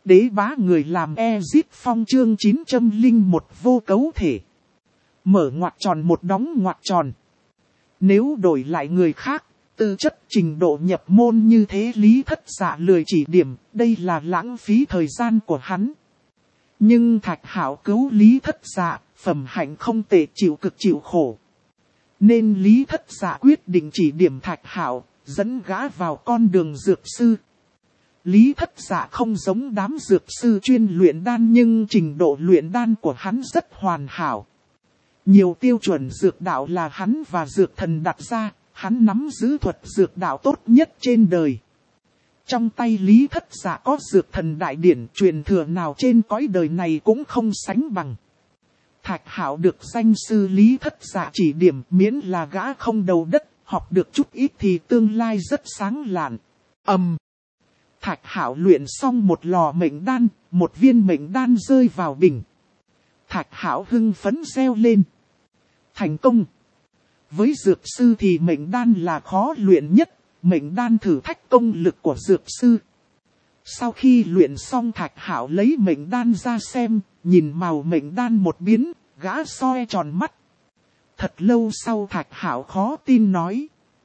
Đế bá người làm Ezit Phong chương 901 vô cấu thể. Mở ngoặc tròn một đóng ngoặc tròn. Nếu đổi lại người khác, tư chất trình độ nhập môn như thế Lý Thất Dạ lười chỉ điểm, đây là lãng phí thời gian của hắn. Nhưng Thạch Hạo cứu Lý Thất Dạ, phẩm hạnh không tệ, chịu cực chịu khổ. Nên Lý Thất Dạ quyết định chỉ điểm Thạch Hạo, dẫn gã vào con đường dược sư. Lý Thất Dạ không giống đám dược sư chuyên luyện đan nhưng trình độ luyện đan của hắn rất hoàn hảo. Nhiều tiêu chuẩn dược đạo là hắn và dược thần đặt ra, hắn nắm giữ thuật dược đạo tốt nhất trên đời. Trong tay Lý Thất Dạ có dược thần đại điển, truyền thừa nào trên cõi đời này cũng không sánh bằng. Thạch Hạo được danh sư Lý Thất Dạ chỉ điểm, miễn là gã không đầu đất, học được chút ít thì tương lai rất sáng lạn. Thạch Hạo luyện xong một lò mệnh đan, một viên mệnh đan rơi vào bình. Thạch Hạo hưng phấn reo lên. Thành công! Với dược sư thì mệnh đan là khó luyện nhất, mệnh đan thử thách công lực của dược sư. Sau khi luyện xong Thạch Hạo lấy mệnh đan ra xem, nhìn màu mệnh đan một biến, gã soi tròn mắt. Thật lâu sau Thạch Hạo khó tin nói.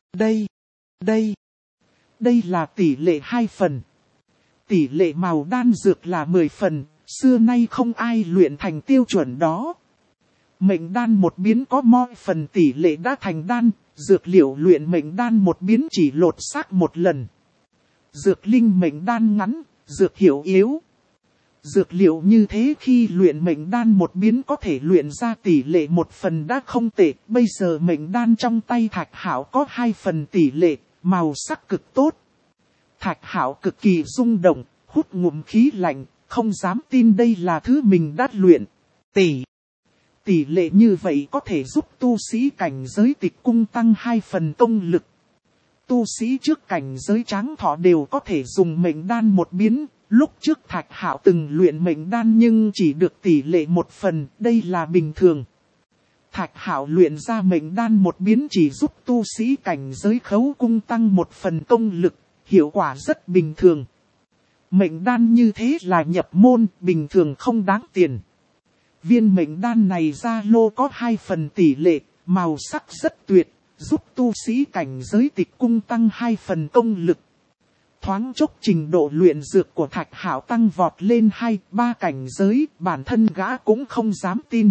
Đây là tỷ lệ 2 phần. Tỷ lệ màu đan dược là 10 phần, xưa nay không ai luyện thành tiêu chuẩn đó. Mệnh đan một biến có mọi phần tỷ lệ đã thành đan, dược liệu luyện mệnh đan một biến chỉ lột xác một lần. Dược linh mệnh đan ngắn, dược hiệu yếu. Dược liệu như thế khi luyện mệnh đan một biến có thể luyện ra tỷ lệ 1 phần đã không tệ. Bây giờ mệnh đan trong tay Thạch Hạo có 2 phần tỷ lệ, màu sắc cực tốt. Thạch Hạo cực kỳ rung động, hút ngụm khí lạnh, không dám tin đây là thứ mình đã luyện. Tỷ lệ như vậy có thể giúp tu sĩ cảnh giới Tịch Cung tăng 2 phần công lực. Tu sĩ trước cảnh giới Tráng Thọ đều có thể dùng mệnh đan một biến. Lúc trước Thạch Hạo từng luyện mệnh đan nhưng chỉ được tỷ lệ 1 phần, đây là bình thường. Thạch Hạo luyện ra mệnh đan một biến chỉ giúp tu sĩ cảnh giới Khấu Cung tăng 1 phần công lực, hiệu quả rất bình thường. Mệnh đan như thế là nhập môn, bình thường không đáng tiền. Viên mệnh đan này ra lô có 2 phần tỷ lệ, màu sắc rất tuyệt, giúp tu sĩ cảnh giới Tịch Cung tăng 2 phần công lực. Thoáng chốc trình độ luyện dược của Thạch Hạo tăng vọt lên 2-3 cảnh giới, bản thân gã cũng không dám tin.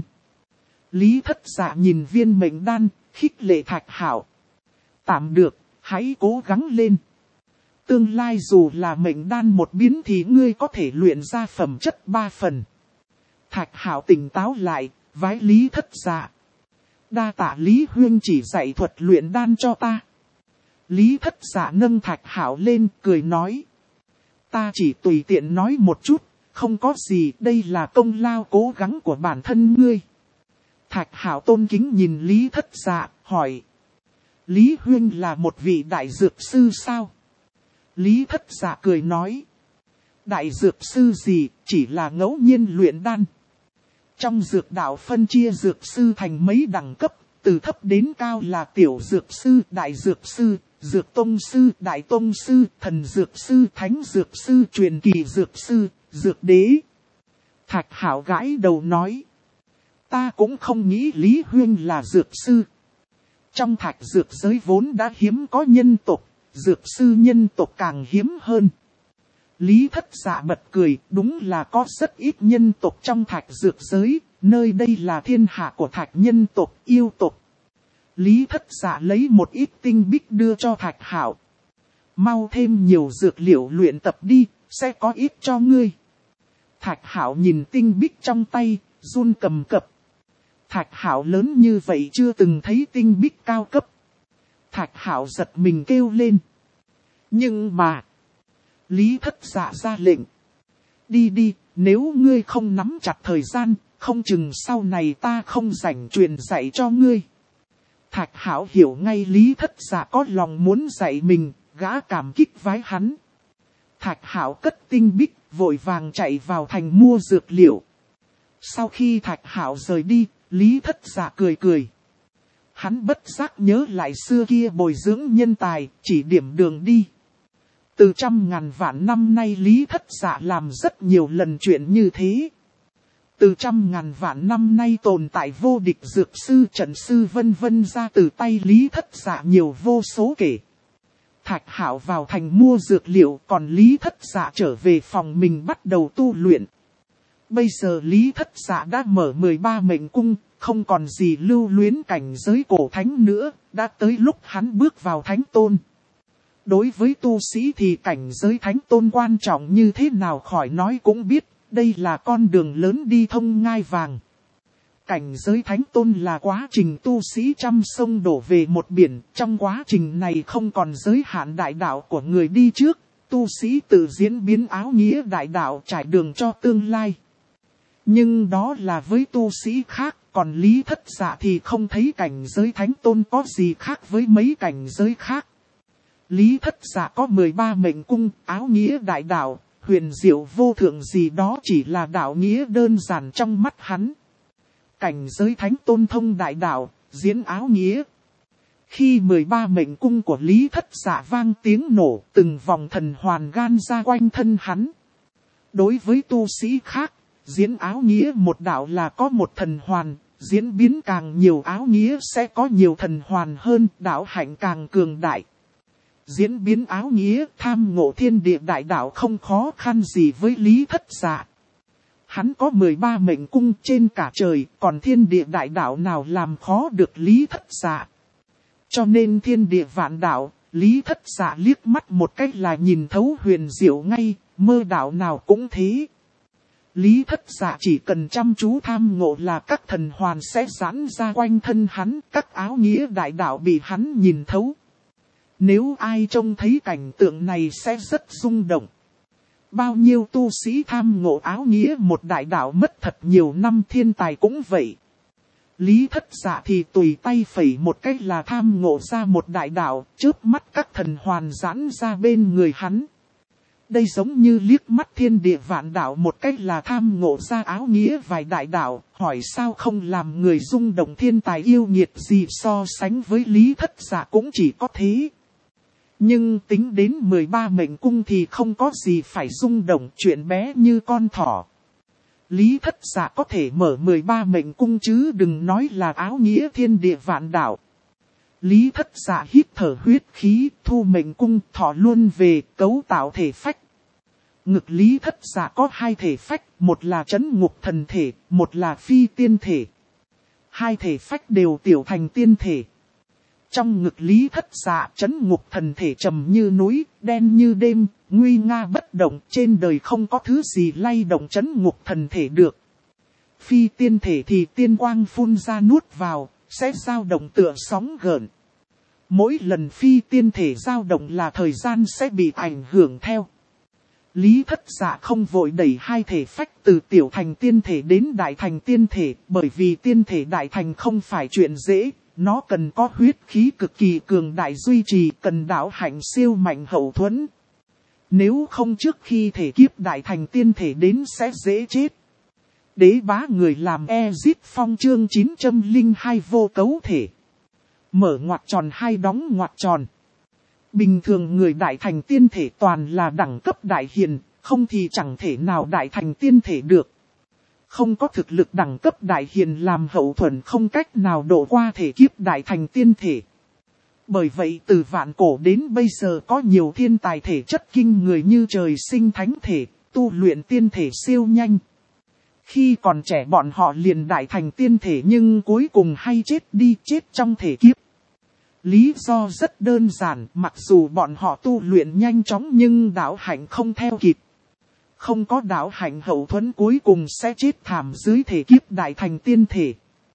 Lý Thất Dạ nhìn viên mệnh đan, khích lệ Thạch Hạo. Tạm được, hãy cố gắng lên. Tương lai dù là mệnh đan một biến thì ngươi có thể luyện ra phẩm chất 3 phần. Thạch Hạo tỉnh táo lại, vái Lý Thất Dạ. Đa tạ Lý Huynh chỉ dạy thuật luyện đan cho ta. Lý Thất Dạ nâng Thạch Hạo lên, cười nói. Ta chỉ tùy tiện nói một chút, không có gì, đây là công lao cố gắng của bản thân ngươi. Thạch Hạo tôn kính nhìn Lý Thất Dạ, hỏi. Lý Huynh là một vị đại dược sư sao? Lý Thất Dạ cười nói. Đại dược sư gì, chỉ là ngẫu nhiên luyện đan. Trong dược đạo phân chia dược sư thành mấy đẳng cấp, từ thấp đến cao là tiểu dược sư, đại dược sư, dược tông sư, đại tông sư, thần dược sư, thánh dược sư, truyền kỳ dược sư, dược đế. Thạch Hạo gãi đầu nói. Ta cũng không nghĩ Lý Huynh là dược sư. Trong thạch dược giới vốn đã hiếm có nhân tộc, dược sư nhân tộc càng hiếm hơn. Lý Thất Dạ bật cười, đúng là có rất ít nhân tộc trong thạch dược giới, nơi đây là thiên hạ của thạch nhân tộc, yêu tộc. Lý Thất Dạ lấy một ít tinh bích đưa cho Thạch Hạo. Mau thêm nhiều dược liệu luyện tập đi, sẽ có ít cho ngươi. Thạch Hạo nhìn tinh bích trong tay, run cầm cập. Thạch Hạo lớn như vậy chưa từng thấy tinh bích cao cấp. Thạch Hạo giật mình kêu lên. Nhưng mà... Lý Thất Dạ ra lệnh. Đi, nếu ngươi không nắm chặt thời gian, không chừng sau này ta không rảnh truyền dạy cho ngươi. Thạch Hạo hiểu ngay Lý Thất Dạ có lòng muốn dạy mình, gã cảm kích vái hắn. Thạch Hạo cất tinh bích, vội vàng chạy vào thành mua dược liệu. Sau khi Thạch Hạo rời đi, Lý Thất Dạ cười. Hắn bất giác nhớ lại xưa kia bồi dưỡng nhân tài, chỉ điểm đường đi. Từ trăm ngàn vạn năm nay Lý Thất Dạ làm rất nhiều lần chuyện như thế. Từ trăm ngàn vạn năm nay tồn tại vô địch dược sư trận sư vân vân ra từ tay Lý Thất Dạ nhiều vô số kể. Thạch Hạo vào thành mua dược liệu, còn Lý Thất Dạ trở về phòng mình bắt đầu tu luyện. Bây giờ Lý Thất Dạ đã mở 13 mệnh cung, không còn gì lưu luyến cảnh giới cổ thánh nữa, đã tới lúc hắn bước vào thánh tôn. Đối với tu sĩ thì cảnh giới thánh tôn quan trọng như thế nào khỏi nói cũng biết, đây là con đường lớn đi thông ngai vàng. Cảnh giới thánh tôn là quá trình tu sĩ trăm sông đổ về một biển, trong quá trình này không còn giới hạn đại đạo của người đi trước, tu sĩ tự diễn biến áo nghĩa đại đạo trải đường cho tương lai. Nhưng đó là với tu sĩ khác, còn Lý Thất Dạ thì không thấy cảnh giới thánh tôn có gì khác với mấy cảnh giới khác. Lý Thất Dạ có 13 mệnh cung, áo nghĩa đại đạo, huyền diệu vô thượng gì đó chỉ là đạo nghĩa đơn giản trong mắt hắn. Cảnh giới thánh tôn thông đại đạo, diễn áo nghĩa. Khi 13 mệnh cung của Lý Thất Dạ vang tiếng nổ, từng vòng thần hoàn gan ra quanh thân hắn. Đối với tu sĩ khác, diễn áo nghĩa một đạo là có một thần hoàn, diễn biến càng nhiều áo nghĩa sẽ có nhiều thần hoàn hơn, đạo hạnh càng cường đại. Diễn biến áo nghĩa tham ngộ thiên địa đại đạo không khó khăn gì với Lý Thất Dạ. Hắn có 13 mệnh cung trên cả trời, còn thiên địa đại đạo nào làm khó được Lý Thất Dạ. Cho nên thiên địa vạn đạo, Lý Thất Dạ liếc mắt một cách là nhìn thấu huyền diệu ngay, mơ đạo nào cũng thế. Lý Thất Dạ chỉ cần chăm chú tham ngộ là các thần hoàn sẽ giãn ra quanh thân hắn, các áo nghĩa đại đạo bị hắn nhìn thấu. Nếu ai trông thấy cảnh tượng này sẽ rất rung động. Bao nhiêu tu sĩ tham ngộ áo nghĩa một đại đạo mất thật nhiều năm, thiên tài cũng vậy. Lý Thất Dạ thì tùy tay phẩy một cách là tham ngộ ra một đại đạo, chớp mắt các thần hoàn giãn ra bên người hắn. Đây giống như liếc mắt thiên địa vạn đạo một cách là tham ngộ ra áo nghĩa vài đại đạo, hỏi sao không làm người rung động, thiên tài yêu nghiệt gì so sánh với Lý Thất Dạ cũng chỉ có thế. Nhưng tính đến 13 mệnh cung thì không có gì phải rung động, chuyện bé như con thỏ. Lý Thất Dạ có thể mở 13 mệnh cung chứ đừng nói là áo nghĩa thiên địa vạn đạo. Lý Thất Dạ hít thở huyết khí, thu mệnh cung, thọ luôn về, cấu tạo thể phách. Ngực Lý Thất Dạ có hai thể phách, một là trấn ngục thần thể, một là phi tiên thể. Hai thể phách đều tiểu thành tiên thể. Trong ngực Lý Thất Dạ, trấn ngục thần thể trầm như núi, đen như đêm, nguy nga bất động, trên đời không có thứ gì lay động trấn ngục thần thể được. Phi tiên thể thì tiên quang phun ra nuốt vào, sẽ dao động tựa sóng gợn. Mỗi lần phi tiên thể dao động là thời gian sẽ bị ảnh hưởng theo. Lý Thất Dạ không vội đẩy hai thể phách từ tiểu thành tiên thể đến đại thành tiên thể, bởi vì tiên thể đại thành không phải chuyện dễ. Nó cần có huyết khí cực kỳ cường đại duy trì, cần đạo hạnh siêu mạnh hậu thuẫn. Nếu không trước khi thể kiếp đại thành tiên thể đến sẽ dễ chết. Đế bá người làm Ezit Phong chương 902 vô cấu thể. Mở ngoặc tròn hai đóng ngoặc tròn. Bình thường người đại thành tiên thể toàn là đẳng cấp đại hiền, không thì chẳng thể nào đại thành tiên thể được. Không có thực lực đẳng cấp đại hiền làm hậu thuẫn không cách nào độ qua thể kiếp đại thành tiên thể. Bởi vậy từ vạn cổ đến bây giờ có nhiều thiên tài thể chất kinh người như trời sinh thánh thể, tu luyện tiên thể siêu nhanh. Khi còn trẻ bọn họ liền đại thành tiên thể nhưng cuối cùng hay chết đi, chết trong thể kiếp. Lý do rất đơn giản, mặc dù bọn họ tu luyện nhanh chóng nhưng đạo hạnh không theo kịp. Không có đạo hạnh hậu thuẫn cuối cùng sẽ chết thảm dưới thể kiếp đại thành tiên thể.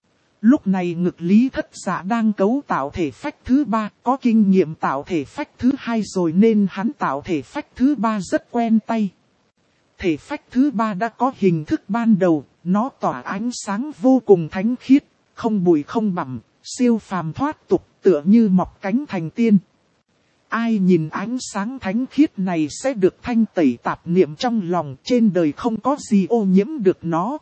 Lúc này ngực Lý Thất Dạ đang cấu tạo thể phách thứ ba, có kinh nghiệm tạo thể phách thứ hai rồi nên hắn tạo thể phách thứ ba rất quen tay. Thể phách thứ ba đã có hình thức ban đầu, nó tỏa ánh sáng vô cùng thánh khiết, không bụi không bặm, siêu phàm thoát tục, tựa như mọc cánh thành tiên. Ai nhìn ánh sáng thánh khiết này sẽ được thanh tẩy tạp niệm trong lòng, trên đời không có gì ô nhiễm được nó.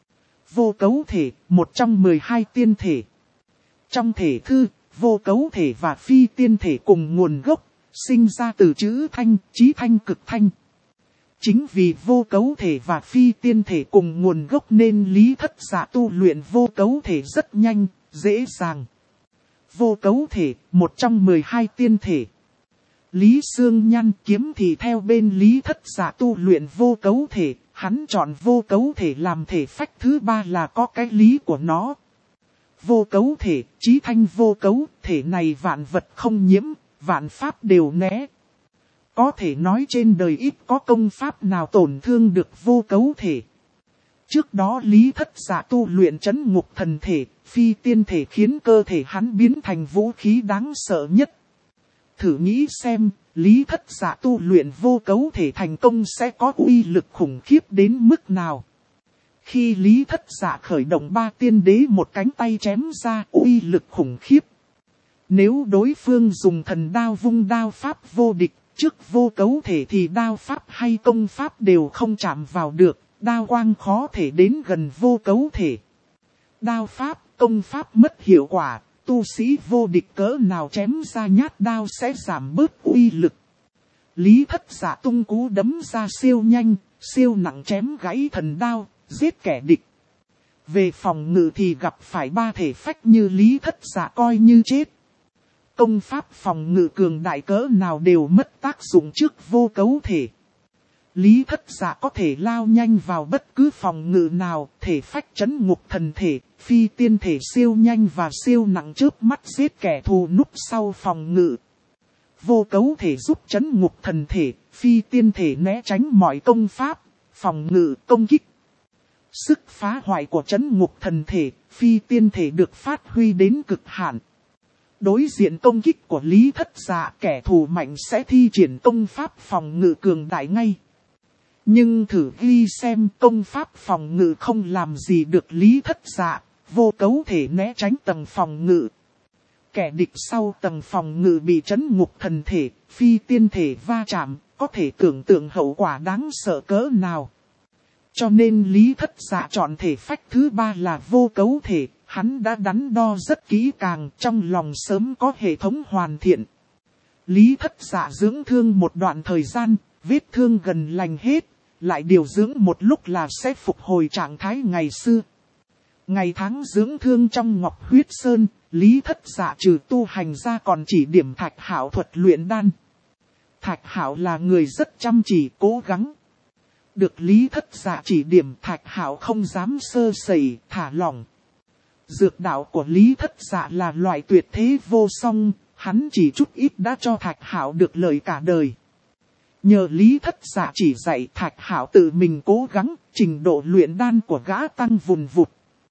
Vô cấu thể, một trong 12 tiên thể. Trong thể thư, vô cấu thể và phi tiên thể cùng nguồn gốc, sinh ra từ chữ thanh, chí thanh cực thanh. Chính vì vô cấu thể và phi tiên thể cùng nguồn gốc nên Lý Thất Dạ tu luyện vô cấu thể rất nhanh, dễ dàng. Vô cấu thể, một trong 12 tiên thể. Lý Xương Nhan kiếm thì theo bên Lý Thất Dạ tu luyện vô cấu thể, hắn chọn vô cấu thể làm thể phách thứ 3 là có cái lý của nó. Vô cấu thể, chí thanh vô cấu, thể này vạn vật không nhiễm, vạn pháp đều né. Có thể nói trên đời ít có công pháp nào tổn thương được vô cấu thể. Trước đó Lý Thất Dạ tu luyện trấn ngục thần thể, phi tiên thể khiến cơ thể hắn biến thành vũ khí đáng sợ nhất. Thử nghĩ xem, Lý Thất Dạ tu luyện vô cấu thể thành công sẽ có uy lực khủng khiếp đến mức nào. Khi Lý Thất Dạ khởi động 3 tiên đế một cánh tay chém ra uy lực khủng khiếp. Nếu đối phương dùng thần đao vung đao pháp vô địch, trước vô cấu thể thì đao pháp hay công pháp đều không chạm vào được, đao quang khó thể đến gần vô cấu thể. Đao pháp, công pháp mất hiệu quả, tu sĩ vô địch cỡ nào chém ra nhát đao sẽ giảm bớt uy lực. Lý Thất Dạ tung cú đấm ra siêu nhanh, siêu nặng chém gãy thần đao, giết kẻ địch. Về phòng ngự thì gặp phải 3 thể phách như Lý Thất Dạ coi như chết. Công pháp phòng ngự cường đại cỡ nào đều mất tác dụng trước vô cấu thể. Lý Thất Dạ có thể lao nhanh vào bất cứ phòng ngự nào, thể phách trấn ngục thần thể, phi tiên thể siêu nhanh và siêu nặng chớp mắt giết kẻ thù núp sau phòng ngự. Vô cấu thể giúp trấn ngục thần thể, phi tiên thể né tránh mọi công pháp, phòng ngự, công kích. Sức phá hoại của trấn ngục thần thể, phi tiên thể được phát huy đến cực hạn. Đối diện công kích của Lý Thất Dạ, kẻ thù mạnh sẽ thi triển công pháp phòng ngự cường đại ngay. Nhưng thử ghi xem công pháp phòng ngự không làm gì được Lý Thất Dạ, vô cấu thể né tránh tầng phòng ngự. Kẻ địch sau tầng phòng ngự bị trấn ngục thần thể, phi tiên thể va chạm, có thể tưởng tượng hậu quả đáng sợ cỡ nào. Cho nên Lý Thất Dạ chọn thể phách thứ 3 là vô cấu thể, hắn đã đắn đo rất kỹ càng, trong lòng sớm có hệ thống hoàn thiện. Lý Thất Dạ dưỡng thương một đoạn thời gian, vết thương gần lành hết, lại điều dưỡng một lúc là sẽ phục hồi trạng thái ngày xưa. Ngày tháng dưỡng thương trong Ngọc Huyết Sơn, Lý Thất Dạ trừ tu hành ra còn chỉ điểm Thạch Hạo thuật luyện đan. Thạch Hạo là người rất chăm chỉ cố gắng. Được Lý Thất Dạ chỉ điểm, Thạch Hạo không dám sơ sẩy, thả lỏng. Dược đạo của Lý Thất Dạ là loại tuyệt thế vô song, hắn chỉ chút ít đã cho Thạch Hạo được lợi cả đời. Nhờ Lý Thất Dạ chỉ dạy, Thạch Hạo tự mình cố gắng, trình độ luyện đan của gã tăng vùn vụt.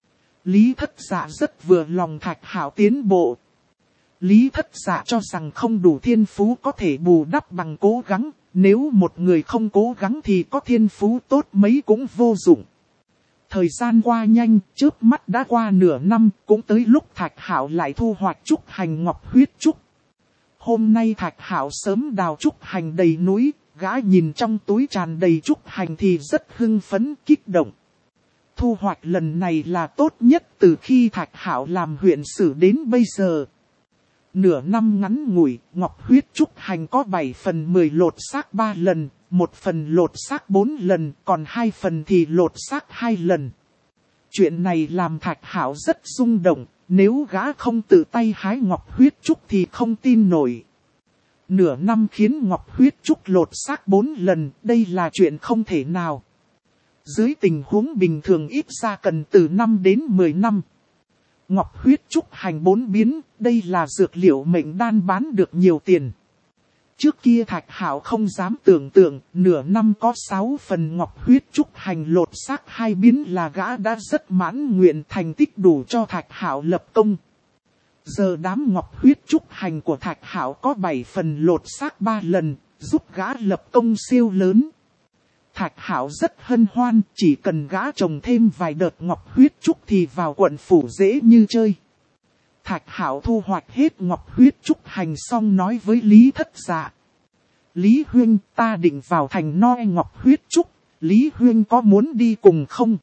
Lý Thất Dạ rất vừa lòng Thạch Hạo tiến bộ. Lý Thất Dạ cho rằng không đủ thiên phú có thể bù đắp bằng cố gắng, nếu một người không cố gắng thì có thiên phú tốt mấy cũng vô dụng. Thời gian qua nhanh, chớp mắt đã qua nửa năm, cũng tới lúc Thạch Hạo lại thu hoạch trúc hành ngọc huyết trúc. Hôm nay Thạch Hạo sớm đào trúc hành đầy núi, gã nhìn trong túi tràn đầy trúc hành thì rất hưng phấn kích động. Thu hoạch lần này là tốt nhất từ khi Thạch Hạo làm huyện sử đến bây giờ. Nửa năm ngắn ngủi, ngọc huyết trúc hành có 7 phần 10 lột xác 3 lần, 1 phần lột xác 4 lần, còn 2 phần thì lột xác 2 lần. Chuyện này làm Thạch Hạo rất rung động, nếu gã không tự tay hái ngọc huyết trúc thì không tin nổi. Nửa năm khiến ngọc huyết trúc lột xác 4 lần, đây là chuyện không thể nào. Dưới tình huống bình thường ít ra cần từ 5 đến 10 năm. Ngọc huyết trúc hành 4 biến, đây là dược liệu mệnh đan bán được nhiều tiền. Trước kia Thạch Hạo không dám tưởng tượng, nửa năm có 6 phần ngọc huyết trúc hành lột xác 2 biến là gã đã rất mãn nguyện, thành tích đủ cho Thạch Hạo lập công. Giờ đám ngọc huyết trúc hành của Thạch Hạo có 7 phần lột xác 3 lần, giúp gã lập công siêu lớn. Thạch Hạo rất hân hoan, chỉ cần gã trồng thêm vài đợt ngọc huyết trúc thì vào quận phủ dễ như chơi. Thạch Hạo thu hoạch hết ngọc huyết trúc hành xong nói với Lý Thất Dạ. Lý Huynh, ta định vào thành noi ngọc huyết trúc, Lý Huynh có muốn đi cùng không?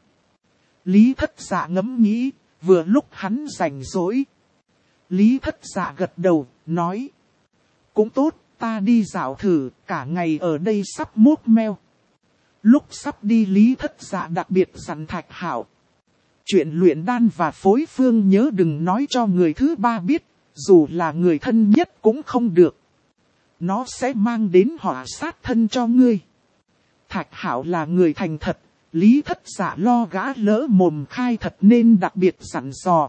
Lý Thất Dạ ngẫm nghĩ, vừa lúc hắn rảnh rỗi. Lý Thất Dạ gật đầu, nói. Cũng tốt, Ta đi dạo thử, cả ngày ở đây sắp mốt meo. Lúc sắp đi Lý Thất Dạ đặc biệt dặn Thạch Hạo. Chuyện luyện đan và phối phương nhớ đừng nói cho người thứ ba biết, dù là người thân nhất cũng không được. Nó sẽ mang đến họa sát thân cho ngươi. Thạch Hạo là người thành thật, Lý Thất Dạ lo gã lỡ mồm khai thật nên đặc biệt dặn dò.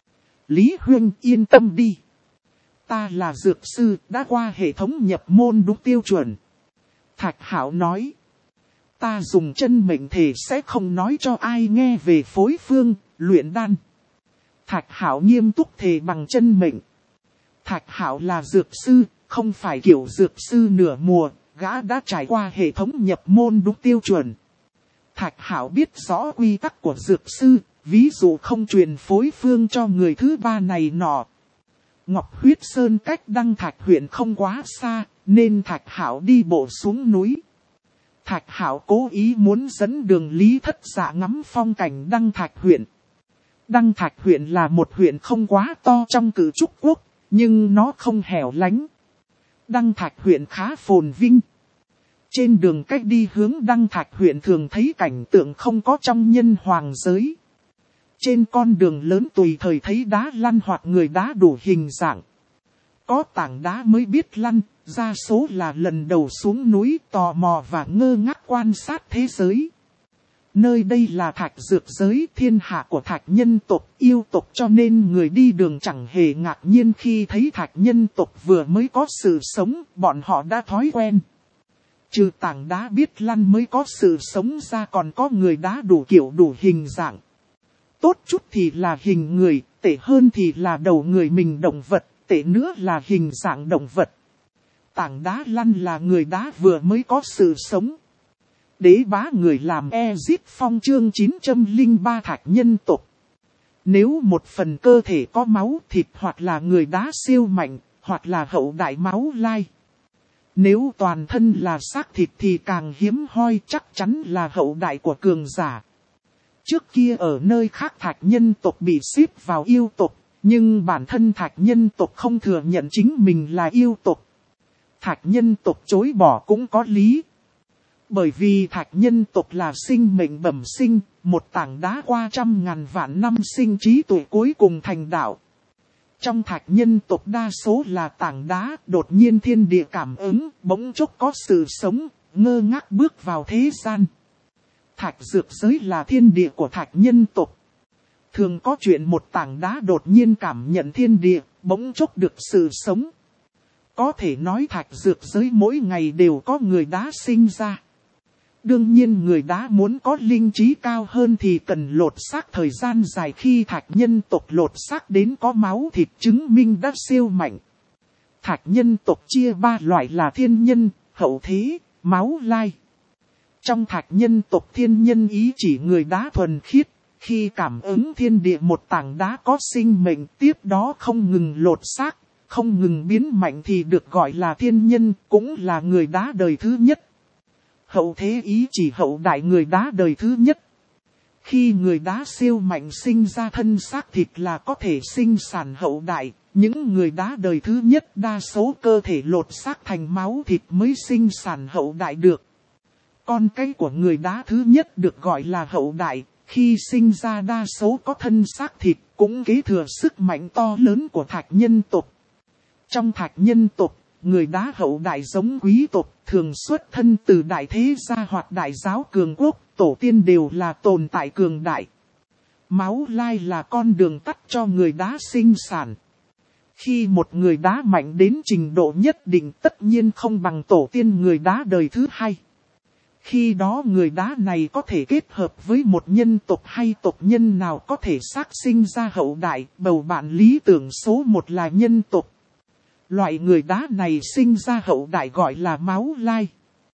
Lý Huynh yên tâm đi. Ta là dược sư, đã qua hệ thống nhập môn đúng tiêu chuẩn. Thạch Hạo nói. Ta dùng chân mệnh thể sẽ không nói cho ai nghe về phối phương, luyện đan. Thạch Hạo nghiêm túc thề bằng chân mệnh. Thạch Hạo là dược sư, không phải kiểu dược sư nửa mùa, gã đã trải qua hệ thống nhập môn đúng tiêu chuẩn. Thạch Hạo biết rõ quy tắc của dược sư, ví dụ không truyền phối phương cho người thứ ba này nọ. Ngọc Huyết Sơn cách Đăng Thạch huyện không quá xa, nên Thạch Hạo đi bộ xuống núi. Thạch Hạo cố ý muốn dẫn đường Lý Thất Dạ ngắm phong cảnh Đăng Thạch huyện. Đăng Thạch huyện là một huyện không quá to trong Cử Trúc Quốc, nhưng nó không hẻo lánh. Đăng Thạch huyện khá phồn vinh. Trên đường cách đi hướng Đăng Thạch huyện thường thấy cảnh tượng không có trong nhân hoàng giới. Trên con đường lớn tùy thời thấy đá lăn hoặc người đá đủ hình dạng. Có tảng đá mới biết lăn, đa số là lần đầu xuống núi tò mò và ngơ ngác quan sát thế giới. Nơi đây là thạch dược giới thiên hạ của thạch nhân tộc yêu tộc cho nên người đi đường chẳng hề ngạc nhiên khi thấy thạch nhân tộc vừa mới có sự sống, bọn họ đã thói quen. Trừ tảng đá biết lăn mới có sự sống ra còn có người đá đủ kiểu đủ hình dạng. Tốt chút thì là hình người, tệ hơn thì là đầu người mình động vật, tệ nữa là hình dạng động vật. Tảng đá lăn là người đá vừa mới có sự sống. Đế bá người làm Ezit Phong chương 903 thạch nhân tộc. Nếu một phần cơ thể có máu thịt hoặc là người đá siêu mạnh, hoặc là hậu đại máu lai. Nếu toàn thân là xác thịt thì càng hiếm hoi, chắc chắn là hậu đại của cường giả. Trước kia ở nơi khác thạch nhân tộc bị xếp vào yêu tộc, nhưng bản thân thạch nhân tộc không thừa nhận chính mình là yêu tộc. Thạch nhân tộc chối bỏ cũng có lý. Bởi vì thạch nhân tộc là sinh mệnh bẩm sinh, một tảng đá qua 100.000 vạn năm sinh trí tuệ cuối cùng thành đạo. Trong thạch nhân tộc đa số là tảng đá, đột nhiên thiên địa cảm ứng, bỗng chốc có sự sống, ngơ ngác bước vào thế gian. Thạch dược giới là thiên địa của thạch nhân tộc. Thường có chuyện một tảng đá đột nhiên cảm nhận thiên địa, bỗng chốc được sự sống. Có thể nói thạch dược giới mỗi ngày đều có người đá sinh ra. Đương nhiên người đá muốn có linh trí cao hơn thì cần lột xác thời gian dài khi thạch nhân tộc lột xác đến có máu thịt chứng minh đã siêu mạnh. Thạch nhân tộc chia 3 loại là thiên nhân, hậu thế, máu lai. Trong thạch nhân tộc thiên nhân ý chỉ người đá thuần khiết, khi cảm ứng thiên địa một tảng đá có sinh mệnh tiếp đó không ngừng lột xác, không ngừng biến mạnh thì được gọi là thiên nhân, cũng là người đá đời thứ nhất. Hậu thế ý chỉ hậu đại người đá đời thứ nhất. Khi người đá siêu mạnh sinh ra thân xác thịt là có thể sinh sản hậu đại, những người đá đời thứ nhất đa số cơ thể lột xác thành máu thịt mới sinh sản hậu đại được. Con cái của người đá thứ nhất được gọi là hậu đại, khi sinh ra đa số có thân xác thịt cũng kế thừa sức mạnh to lớn của thạch nhân tộc. Trong thạch nhân tộc, người đá hậu đại giống quý tộc, thường xuất thân từ đại thế gia hoặc đại giáo cường quốc, tổ tiên đều là tồn tại cường đại. Máu lai là con đường tắt cho người đá sinh sản. Khi một người đá mạnh đến trình độ nhất định tất nhiên không bằng tổ tiên người đá đời thứ hai. Khi đó người đá này có thể kết hợp với một nhân tộc hay tộc nhân nào có thể xác sinh ra hậu đại, bầu bạn lý tưởng số 1 là nhân tộc. Loại người đá này sinh ra hậu đại gọi là máu lai.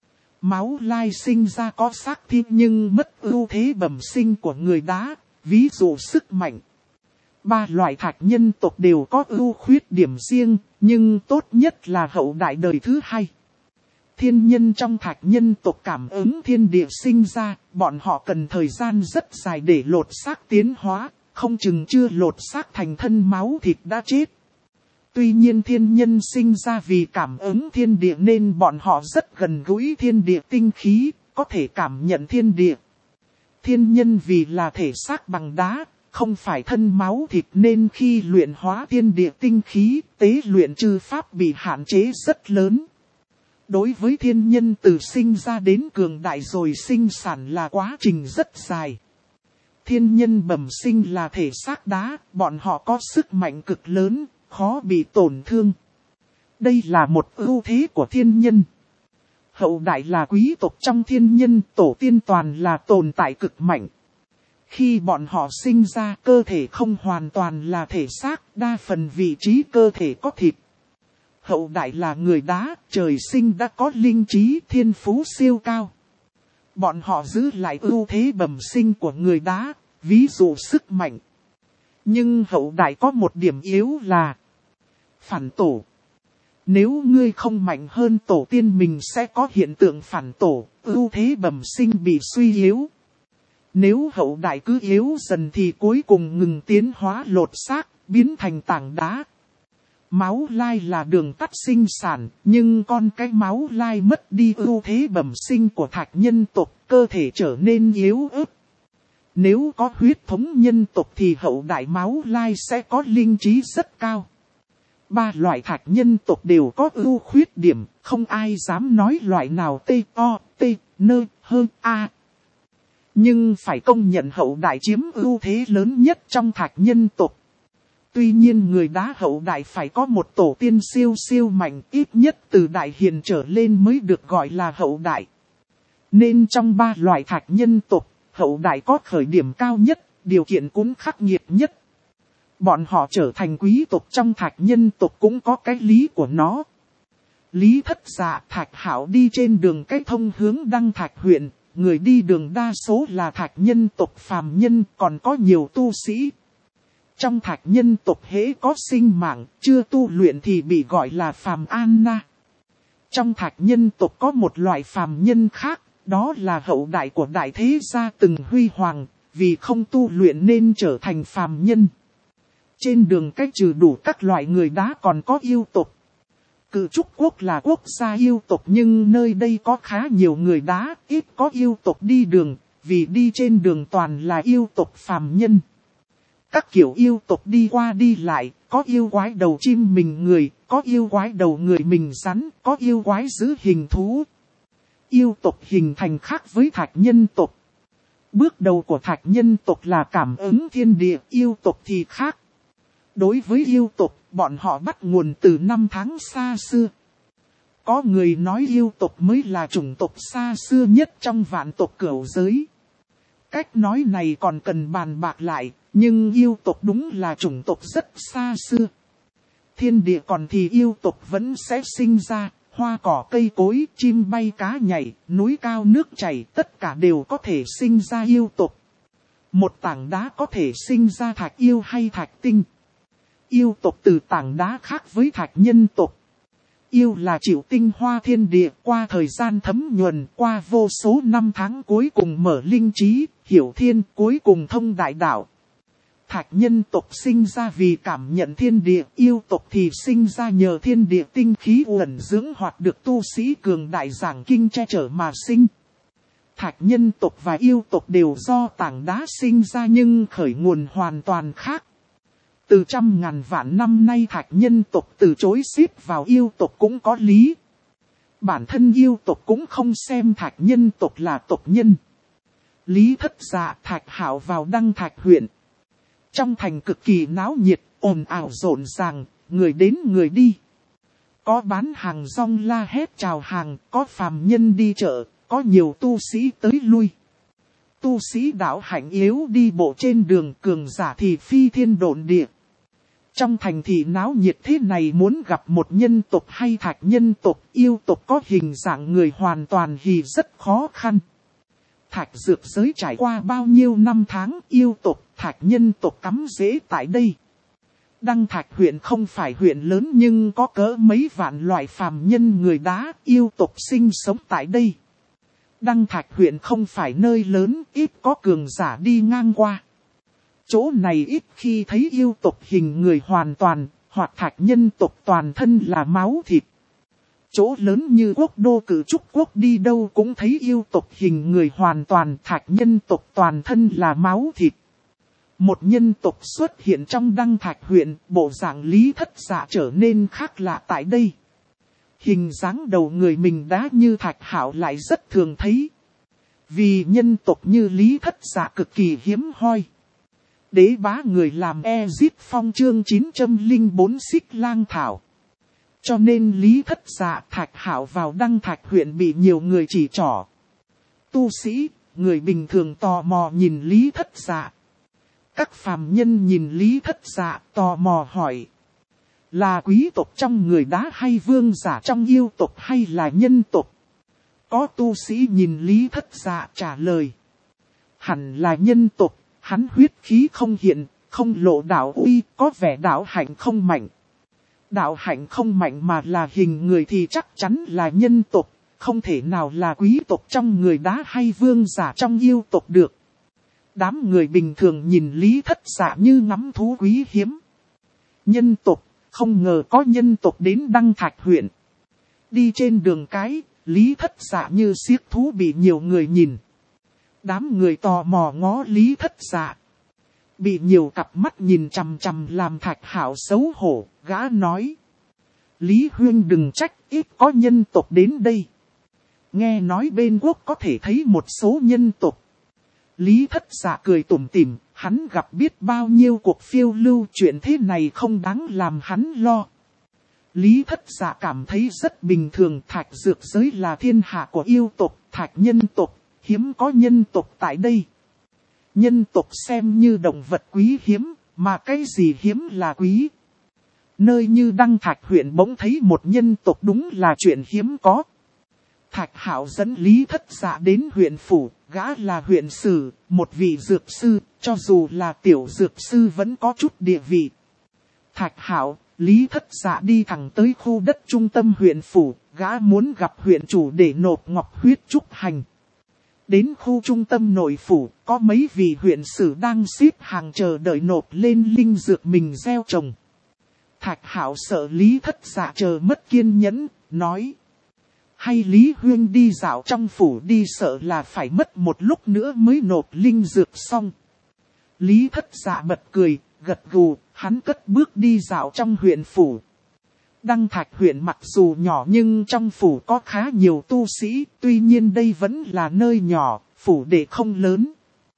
Máu lai sinh ra có xác thịt nhưng mất ưu thế bẩm sinh của người đá, ví dụ sức mạnh. 3 loại thạch nhân tộc đều có ưu khuyết điểm riêng, nhưng tốt nhất là hậu đại đời thứ hai. Thiên nhân trong thạch nhân tộc cảm ứng thiên địa sinh ra, bọn họ cần thời gian rất dài để lột xác tiến hóa, không chừng chưa lột xác thành thân máu thịt đã chết. Tuy nhiên thiên nhân sinh ra vì cảm ứng thiên địa nên bọn họ rất gần gũi thiên địa tinh khí, có thể cảm nhận thiên địa. Thiên nhân vì là thể xác bằng đá, không phải thân máu thịt nên khi luyện hóa thiên địa tinh khí, tế luyện chư pháp bị hạn chế rất lớn. Đối với thiên nhân từ sinh ra đến cường đại rồi sinh sản là quá trình rất dài. Thiên nhân bẩm sinh là thể xác đá, bọn họ có sức mạnh cực lớn, khó bị tổn thương. Đây là một ưu thế của thiên nhân. Hậu đại là quý tộc trong thiên nhân, tổ tiên toàn là tồn tại cực mạnh. Khi bọn họ sinh ra, cơ thể không hoàn toàn là thể xác, đa phần vị trí cơ thể có thịt. Hậu đại là người đá, trời sinh đã có linh trí, thiên phú siêu cao. Bọn họ giữ lại ưu thế bẩm sinh của người đá, ví dụ sức mạnh. Nhưng hậu đại có một điểm yếu là phản tổ. Nếu ngươi không mạnh hơn tổ tiên mình sẽ có hiện tượng phản tổ, ưu thế bẩm sinh bị suy yếu. Nếu hậu đại cứ yếu dần thì cuối cùng ngừng tiến hóa lột xác, biến thành tảng đá. Máu lai là đường tắt sinh sản, nhưng con cái máu lai mất đi ưu thế bẩm sinh của thạch nhân tộc, cơ thể trở nên yếu ớt. Nếu có huyết thống nhân tộc thì hậu đại máu lai sẽ có linh trí rất cao. Ba loại thạch nhân tộc đều có ưu khuyết điểm, không ai dám nói loại nào T.O.T.N.H.A. Nhưng phải công nhận hậu đại chiếm ưu thế lớn nhất trong thạch nhân tộc. Tuy nhiên người đá hậu đại phải có một tổ tiên siêu siêu mạnh, ít nhất từ đại hiền trở lên mới được gọi là hậu đại. Nên trong ba loại thạch nhân tộc, hậu đại có khởi điểm cao nhất, điều kiện cũng khắc nghiệt nhất. Bọn họ trở thành quý tộc trong thạch nhân tộc cũng có cái lý của nó. Lý Thất Dạ Thạch Hạo đi trên đường cái thông hướng Đăng Thạch huyện, người đi đường đa số là thạch nhân tộc phàm nhân, còn có nhiều tu sĩ. Trong thạch nhân tộc hễ có sinh mạng, chưa tu luyện thì bị gọi là phàm an na. Trong thạch nhân tộc có một loại phàm nhân khác, đó là hậu đại của đại thế gia từng huy hoàng, vì không tu luyện nên trở thành phàm nhân. Trên đường cách trừ đủ các loại người đá còn có yêu tộc. Cự Trúc Quốc là quốc gia yêu tộc nhưng nơi đây có khá nhiều người đá, ít có yêu tộc đi đường, vì đi trên đường toàn là yêu tộc phàm nhân. Các kiểu yêu tộc đi qua đi lại, có yêu quái đầu chim mình người, có yêu quái đầu người mình rắn, có yêu quái giữ hình thú. Yêu tộc hình thành khác với thạch nhân tộc. Bước đầu của thạch nhân tộc là cảm ứng thiên địa, yêu tộc thì khác. Đối với yêu tộc, bọn họ bắt nguồn từ năm tháng xa xưa. Có người nói yêu tộc mới là chủng tộc xa xưa nhất trong vạn tộc cửu giới. Cách nói này còn cần bàn bạc lại, nhưng yêu tộc đúng là chủng tộc rất xa xưa. Thiên địa còn thì yêu tộc vẫn sẽ sinh ra, hoa cỏ cây cối, chim bay cá nhảy, núi cao nước chảy, tất cả đều có thể sinh ra yêu tộc. Một tảng đá có thể sinh ra thạch yêu hay thạch tinh. Yêu tộc từ tảng đá khác với thạch nhân tộc. Yêu là chịu tinh hoa thiên địa, qua thời gian thấm nhuần, qua vô số năm tháng cuối cùng mở linh trí, hiểu thiên, cuối cùng thông đại đạo. Thạch nhân tộc sinh ra vì cảm nhận thiên địa, yêu tộc thì sinh ra nhờ thiên địa tinh khí uẩn dưỡng hoặc được tu sĩ cường đại giảng kinh che chở mà sinh. Thạch nhân tộc và yêu tộc đều do tảng đá sinh ra nhưng khởi nguồn hoàn toàn khác. Từ trăm ngàn vạn năm nay thạch nhân tộc từ chối xếp vào yêu tộc cũng có lý. Bản thân yêu tộc cũng không xem thạch nhân tộc là tộc nhân. Lý Thất Dạ Thạch Hạo vào Đăng Thạch huyện. Trong thành cực kỳ náo nhiệt, ồn ào rộn ràng, người đến người đi. Có bán hàng rong la hét chào hàng, có phàm nhân đi chợ, có nhiều tu sĩ tới lui. Tu sĩ đạo hạnh yếu đi bộ trên đường, cường giả thì phi thiên độn địa. Trong thành thị náo nhiệt thế này muốn gặp một nhân tộc hay thạch nhân tộc, yêu tộc có hình dạng người hoàn toàn thì rất khó khăn. Thạch dược giới trải qua bao nhiêu năm tháng, yêu tộc, thạch nhân tộc cắm rễ tại đây. Đăng Thạch huyện không phải huyện lớn nhưng có cỡ mấy vạn loại phàm nhân người đá, yêu tộc sinh sống tại đây. Đăng Thạch huyện không phải nơi lớn, ít có cường giả đi ngang qua. Chỗ này ít khi thấy yêu tộc hình người hoàn toàn, hoạt thạch nhân tộc toàn thân là máu thịt. Chỗ lớn như quốc đô Cử Trúc Quốc đi đâu cũng thấy yêu tộc hình người hoàn toàn, thạch nhân tộc toàn thân là máu thịt. Một nhân tộc xuất hiện trong Đăng Thạch huyện, bộ dạng Lý Thất Dạ trở nên khác lạ tại đây. Hình dáng đầu người mình đá như Thạch Hạo lại rất thường thấy. Vì nhân tộc như Lý Thất Dạ cực kỳ hiếm hoi. Đế bá người làm Ezit Phong chương 904 Xích Lang Thảo. Cho nên Lý Thất Dạ Thạch Hạo vào Đăng Thạch huyện bị nhiều người chỉ trỏ. Tu sĩ, người bình thường tò mò nhìn Lý Thất Dạ. Các phàm nhân nhìn Lý Thất Dạ tò mò hỏi. Là quý tộc trong người đá hay vương giả trong yêu tộc hay là nhân tộc? Có tu sĩ nhìn Lý Thất Dạ trả lời. Hẳn là nhân tộc, hắn huyết khí không hiện, không lộ đạo uy, có vẻ đạo hạnh không mạnh. Đạo hạnh không mạnh mà là hình người thì chắc chắn là nhân tộc, không thể nào là quý tộc trong người đá hay vương giả trong yêu tộc được. Đám người bình thường nhìn Lý Thất Dạ như ngắm thú quý hiếm. Nhân tộc, không ngờ có nhân tộc đến Đăng Thạch huyện. Đi trên đường cái, Lý Thất Dạ như xiếc thú bị nhiều người nhìn. Đám người tò mò ngó Lý Thất Dạ. Bị nhiều cặp mắt nhìn chằm chằm làm Thạch Hạo xấu hổ, gã nói. Lý huynh đừng trách, ít có nhân tộc đến đây. Nghe nói bên quốc có thể thấy một số nhân tộc. Lý Thất Dạ cười tủm tỉm, hắn gặp biết bao nhiêu cuộc phiêu lưu, chuyện thế này không đáng làm hắn lo. Lý Thất Dạ cảm thấy rất bình thường, thạch dược giới là thiên hạ của yêu tộc, thạch nhân tộc, hiếm có nhân tộc tại đây. Nhân tộc xem như động vật quý hiếm, mà cái gì hiếm là quý. Nơi như Đăng Thạch huyện bỗng thấy một nhân tộc đúng là chuyện hiếm có. Thạch Hạo dẫn Lý Thất Dạ đến huyện phủ, gã là huyện sử, một vị dược sư, cho dù là tiểu dược sư vẫn có chút địa vị. Thạch Hạo, Lý Thất Dạ đi thẳng tới khu đất trung tâm huyện phủ, gã muốn gặp huyện chủ để nộp ngọc huyết trúc hành. Đến khu trung tâm nội phủ, có mấy vị huyện sử đang xếp hàng chờ đợi nộp lên linh dược mình gieo trồng. Thạch Hạo sợ Lý Thất Dạ chờ mất kiên nhẫn, nói. Hay Lý huynh đi dạo trong phủ đi, sợ là phải mất một lúc nữa mới nộp linh dược xong. Lý Thất Dạ bật cười, gật gù, hắn cất bước đi dạo trong huyện phủ. Đăng Thạch huyện mặc dù nhỏ nhưng trong phủ có khá nhiều tu sĩ, tuy nhiên đây vẫn là nơi nhỏ, phủ đệ không lớn.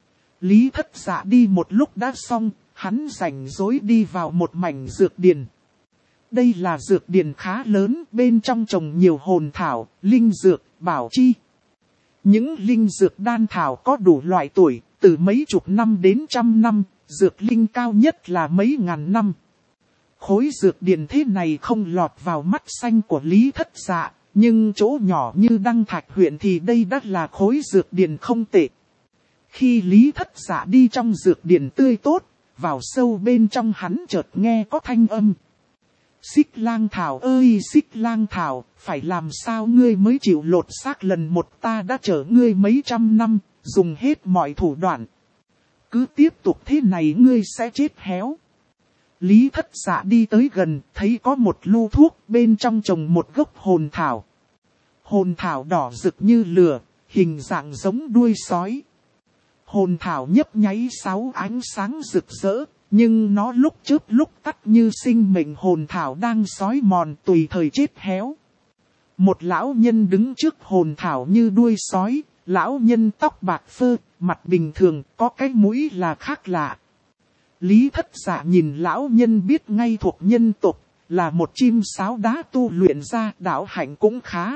Lý Thất Dạ đi một lúc đã xong, hắn rảnh rỗi đi vào một mảnh dược điền. Đây là dược điền khá lớn, bên trong trồng nhiều hồn thảo, linh dược, bảo chi. Những linh dược đan thảo có đủ loại tuổi, từ mấy chục năm đến trăm năm, dược linh cao nhất là mấy ngàn năm. Khối dược điền thế này không lọt vào mắt xanh của Lý Thất Dạ, nhưng chỗ nhỏ như Đăng Thạch huyện thì đây đã là khối dược điền không tệ. Khi Lý Thất Dạ đi trong dược điền tươi tốt, vào sâu bên trong hắn chợt nghe có thanh âm. Xích Lang Thảo ơi Xích Lang Thảo, phải làm sao ngươi mới chịu lột xác lần một, ta đã chở ngươi mấy trăm năm, dùng hết mọi thủ đoạn. Cứ tiếp tục thế này ngươi sẽ chết héo. Lý Thất Dạ đi tới gần, thấy có một lu thuốc, bên trong trồng một gốc hồn thảo. Hồn thảo đỏ rực như lửa, hình dạng giống đuôi sói. Hồn thảo nhấp nháy 6 ánh sáng rực rỡ, nhưng nó lúc chớp lúc tắt như sinh mệnh hồn thảo đang xói mòn tùy thời chết héo. Một lão nhân đứng trước hồn thảo như đuôi sói, lão nhân tóc bạc phơ, mặt bình thường, có cái mũi là khác lạ. Lý Thất Dạ nhìn lão nhân biết ngay thuộc nhân tộc, là một chim sáo đá tu luyện ra, đạo hạnh cũng khá.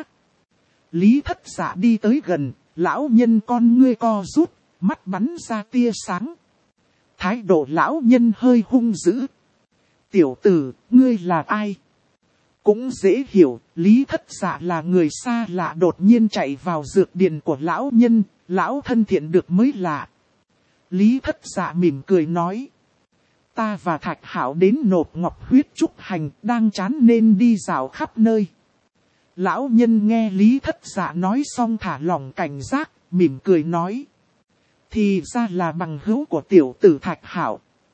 Lý Thất Dạ đi tới gần, lão nhân con ngươi co rút, mắt bắn ra tia sáng. Thái độ lão nhân hơi hung dữ. Tiểu tử, ngươi là ai? Cũng dễ hiểu, Lý Thất Dạ là người xa lạ đột nhiên chạy vào dược điền của lão nhân, lão thân thiện được mới lạ. Lý Thất Dạ mỉm cười nói. Ta và Thạch Hạo đến nộp ngọc huyết trúc hành, đang chán nên đi dạo khắp nơi. Lão nhân nghe Lý Thất Dạ nói xong thả lỏng cảnh giác, mỉm cười nói. Thì ra là bằng hữu của tiểu tử Thạch Hạo.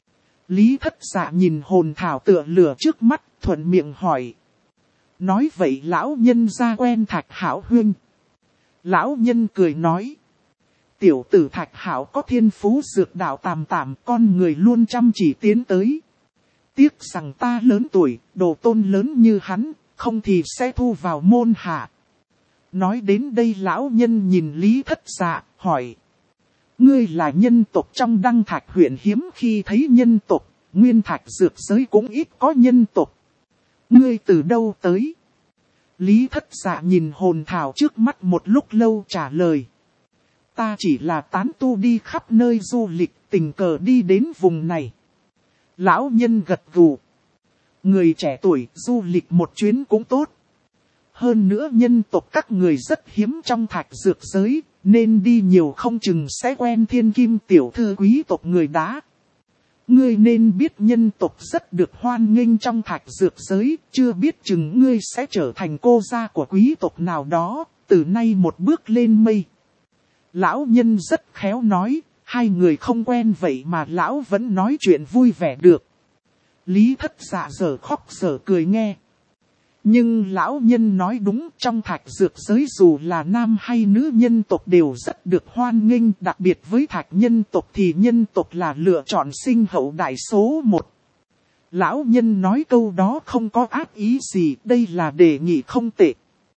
Lý Thất Dạ nhìn hồn thảo tựa lửa trước mắt, thuận miệng hỏi. Nói vậy lão nhân ra quen Thạch Hảo huynh. Lão nhân cười nói. Tiểu tử Thạch Hảo có thiên phú dược đạo tàm tạm, con người luôn chăm chỉ tiến tới. Tiếc rằng ta lớn tuổi, đồ tôn lớn như hắn, không thì sẽ thu vào môn hạ. Nói đến đây lão nhân nhìn Lý Thất Dạ, hỏi. Ngươi là nhân tộc trong Đăng Thạch huyện, hiếm khi thấy nhân tộc, nguyên thạch dược giới cũng ít có nhân tộc. Ngươi từ đâu tới? Lý Thất Dạ nhìn hồn thảo trước mắt một lúc lâu trả lời. Ta chỉ là tán tu đi khắp nơi du lịch, tình cờ đi đến vùng này. Lão nhân gật gù. Người trẻ tuổi du lịch một chuyến cũng tốt. Hơn nữa nhân tộc các người rất hiếm trong thạch dược giới, nên đi nhiều không chừng sẽ quen thiên kim tiểu thư quý tộc người đá. Ngươi nên biết nhân tộc rất được hoan nghênh trong thạch dược giới, chưa biết chừng ngươi sẽ trở thành cô gia của quý tộc nào đó, từ nay một bước lên mây. Lão nhân rất khéo nói, hai người không quen vậy mà lão vẫn nói chuyện vui vẻ được. Lý Thất Dạ giờ khóc giờ cười nghe. Nhưng lão nhân nói đúng, trong thạch dược giới dù là nam hay nữ nhân tộc đều rất được hoan nghênh, đặc biệt với thạch nhân tộc thì nhân tộc là lựa chọn sinh hậu đại số một. Lão nhân nói câu đó không có ác ý gì, đây là đề nghị không tệ.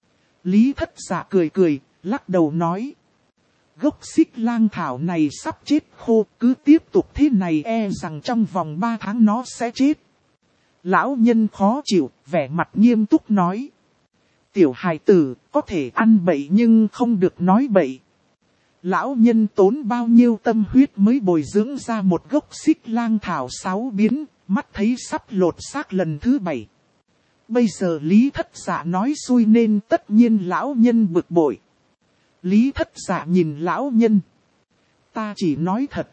Lý Thất Dạ cười cười, lắc đầu nói. Gốc xích lang thảo này sắp chết khô, cứ tiếp tục thế này e rằng trong vòng 3 tháng nó sẽ chết. Lão nhân khó chịu, vẻ mặt nghiêm túc nói. Tiểu hài tử, có thể ăn bậy nhưng không được nói bậy. Lão nhân tốn bao nhiêu tâm huyết mới bồi dưỡng ra một gốc xích lang thảo 6 biến, mắt thấy sắp lột xác lần thứ 7. Bây giờ Lý Thất Dạ nói xui nên tất nhiên lão nhân bực bội. Lý Thất Dạ nhìn lão nhân. Ta chỉ nói thật.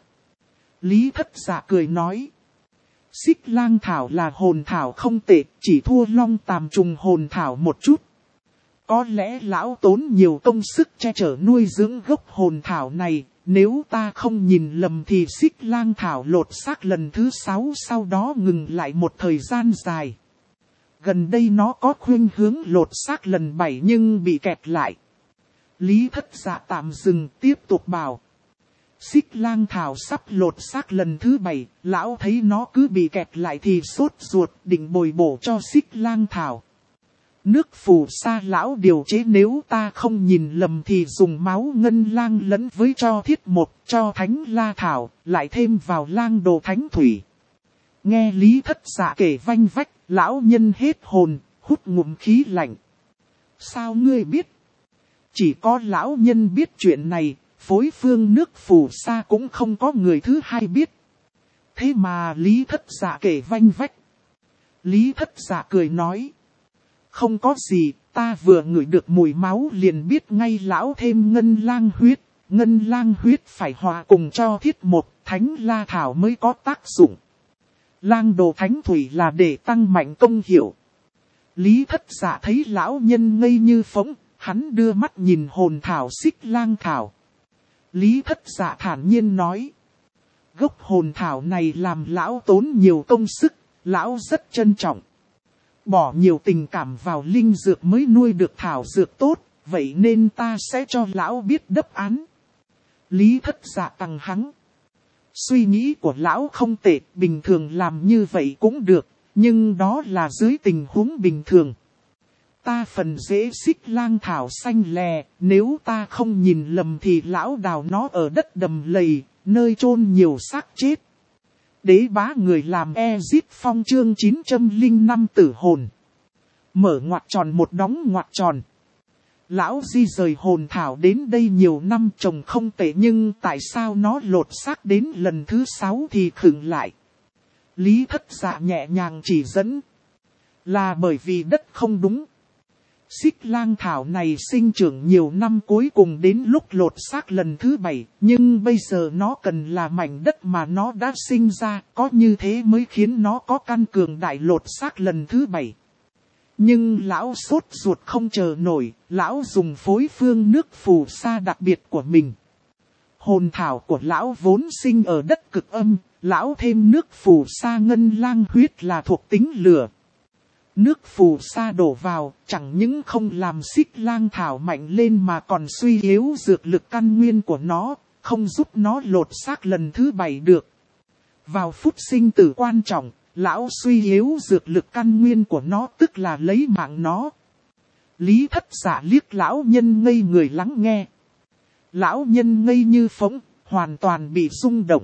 Lý Thất Dạ cười nói. Xích lang thảo là hồn thảo không tệ, chỉ thua long tàm trùng hồn thảo một chút. Có lẽ lão tốn nhiều công sức che chở nuôi dưỡng gốc hồn thảo này, nếu ta không nhìn lầm thì xích lang thảo lột xác lần thứ 6 sau đó ngừng lại một thời gian dài. Gần đây nó có khuynh hướng lột xác lần 7 nhưng bị kẹt lại. Lý Thất Dạ tạm dừng tiếp tục bảo. Xích lang thảo sắp lột xác lần thứ 7, lão thấy nó cứ bị kẹt lại thì sốt ruột định bồi bổ cho xích lang thảo. Nước phù sa lão điều chế nếu ta không nhìn lầm thì dùng máu ngân lang lẫn với cho thiết một, cho thánh la thảo, lại thêm vào lang đồ thánh thủy. Nghe Lý Thất Dạ kể vanh vách, lão nhân hết hồn, hút ngụm khí lạnh. Sao ngươi biết? Chỉ có lão nhân biết chuyện này. Phối phương nước phù sa cũng không có người thứ hai biết. Thế mà Lý Thất Dạ kể vanh vách. Lý Thất Dạ cười nói. Không có gì, ta vừa ngửi được mùi máu liền biết ngay lão thêm ngân lang huyết. Ngân lang huyết phải hòa cùng cho thiết một, thánh la thảo mới có tác dụng. Lang đồ thánh thủy là để tăng mạnh công hiệu. Lý Thất Dạ thấy lão nhân ngây như phỗng, hắn đưa mắt nhìn hồn thảo xích lang thảo. Lý Thất Dạ thản nhiên nói. Gốc hồn thảo này làm lão tốn nhiều công sức, lão rất trân trọng. Bỏ nhiều tình cảm vào linh dược mới nuôi được thảo dược tốt, vậy nên ta sẽ cho lão biết đáp án. Lý Thất Dạ tăng hắng. Suy nghĩ của lão không tệ, bình thường làm như vậy cũng được, nhưng đó là dưới tình huống bình thường. Ta phần rễ xích lang thảo xanh lè, nếu ta không nhìn lầm thì lão đào nó ở đất đầm lầy, nơi chôn nhiều xác chết. Đế bá người làm Ezit Phong chương 905 tử hồn. Mở ngoặc tròn một đóng ngoặc tròn. Lão di rời hồn thảo đến đây nhiều năm trồng không tệ nhưng tại sao nó lột xác đến lần thứ 6 thì khựng lại. Lý Thất Dạ nhẹ nhàng chỉ dẫn. Là bởi vì đất không đúng. Xích lang thảo này sinh trưởng nhiều năm cuối cùng đến lúc lột xác lần thứ 7, nhưng bây giờ nó cần là mảnh đất mà nó đã sinh ra, có như thế mới khiến nó có căn cường đại lột xác lần thứ 7. Nhưng lão sốt ruột không chờ nổi, lão dùng phối phương nước phù sa đặc biệt của mình. Hồn thảo của lão vốn sinh ở đất cực âm, lão thêm nước phù sa ngân lang huyết là thuộc tính lửa. Nước phù sa đổ vào, chẳng những không làm xích lang thảo mạnh lên mà còn suy yếu dược lực căn nguyên của nó, không giúp nó lột xác lần thứ 7 được. Vào phút sinh tử quan trọng, lão suy yếu dược lực căn nguyên của nó tức là lấy mạng nó. Lý Thất Dạ liếc lão nhân ngây người lắng nghe. Lão nhân ngây như phỗng, hoàn toàn bị rung động.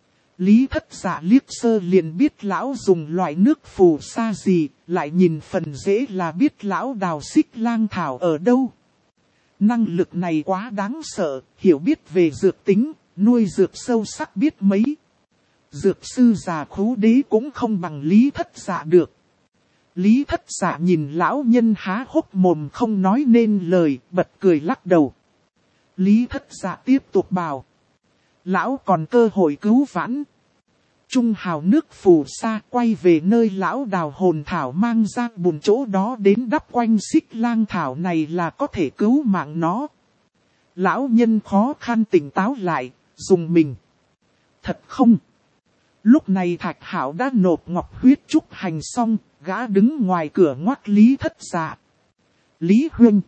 Lý Thất Dạ liếc sơ liền biết lão dùng loại nước phù sa gì, lại nhìn phần dễ là biết lão đào xích lang thảo ở đâu. Năng lực này quá đáng sợ, hiểu biết về dược tính, nuôi dược sâu sắc biết mấy. Dược sư già Khú Đế cũng không bằng Lý Thất Dạ được. Lý Thất Dạ nhìn lão nhân há hốc mồm không nói nên lời, bật cười lắc đầu. Lý Thất Dạ tiếp tục bảo. Lão còn cơ hội cứu vãn. Trung hào nước phù sa quay về nơi lão đào hồn thảo mang ra bùn chỗ đó đến đắp quanh xích lang thảo này là có thể cứu mạng nó. Lão nhân khó khăn tỉnh táo lại, dùng mình. Thật không? Lúc này Thạch Hạo đã nộp ngọc huyết trúc hành xong, gã đứng ngoài cửa ngoắt Lý Thất Dạ. Lý huynh.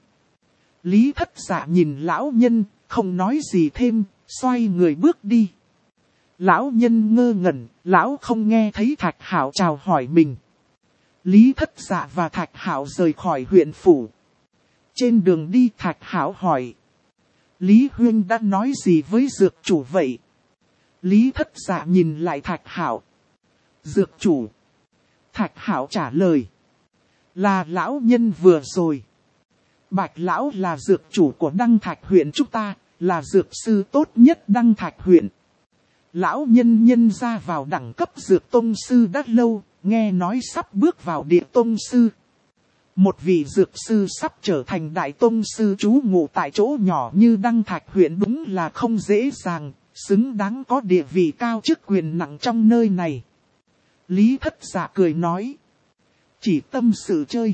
Lý Thất Dạ nhìn lão nhân, không nói gì thêm, xoay người bước đi. Lão nhân ngơ ngẩn, lão không nghe thấy Thạch Hạo chào hỏi mình. Lý Thất Dạ và Thạch Hạo rời khỏi huyện phủ. Trên đường đi Thạch Hạo hỏi. Lý huynh đã nói gì với dược chủ vậy? Lý Thất Dạ nhìn lại Thạch Hạo. Dược chủ. Thạch Hạo trả lời. Là lão nhân vừa rồi. Bạch lão là dược chủ của Đăng Thạch huyện chúng ta, là dược sư tốt nhất Đăng Thạch huyện. Lão nhân nhân ra vào đẳng cấp dược tông sư đã lâu, nghe nói sắp bước vào địa tông sư. Một vị dược sư sắp trở thành đại tông sư trú ngụ tại chỗ nhỏ như Đăng Thạch huyện đúng là không dễ dàng, xứng đáng có địa vị cao chức quyền nặng trong nơi này. Lý Thất Dạ cười nói. Chỉ tâm sự chơi.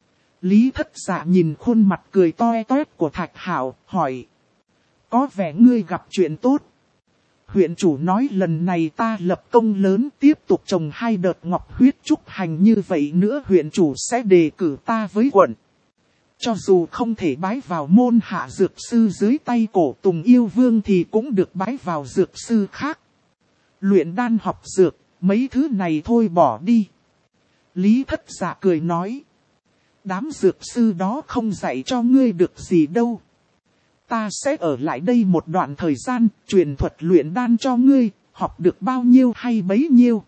Lý Thất Dạ nhìn khuôn mặt cười toe toét của Thạch Hạo, hỏi. Có vẻ ngươi gặp chuyện tốt. Huyện chủ nói lần này ta lập công lớn tiếp tục trồng 2 đợt ngọc huyết trúc hành như vậy nữa huyện chủ sẽ đề cử ta với quận. Cho dù không thể bái vào môn hạ dược sư dưới tay cổ Tùng Yêu Vương thì cũng được bái vào dược sư khác. Luyện đan học dược, mấy thứ này thôi bỏ đi. Lý Thất Dạ cười nói. Đám dược sư đó không dạy cho ngươi được gì đâu. Ta sẽ ở lại đây một đoạn thời gian, truyền thuật luyện đan cho ngươi, học được bao nhiêu hay bấy nhiêu.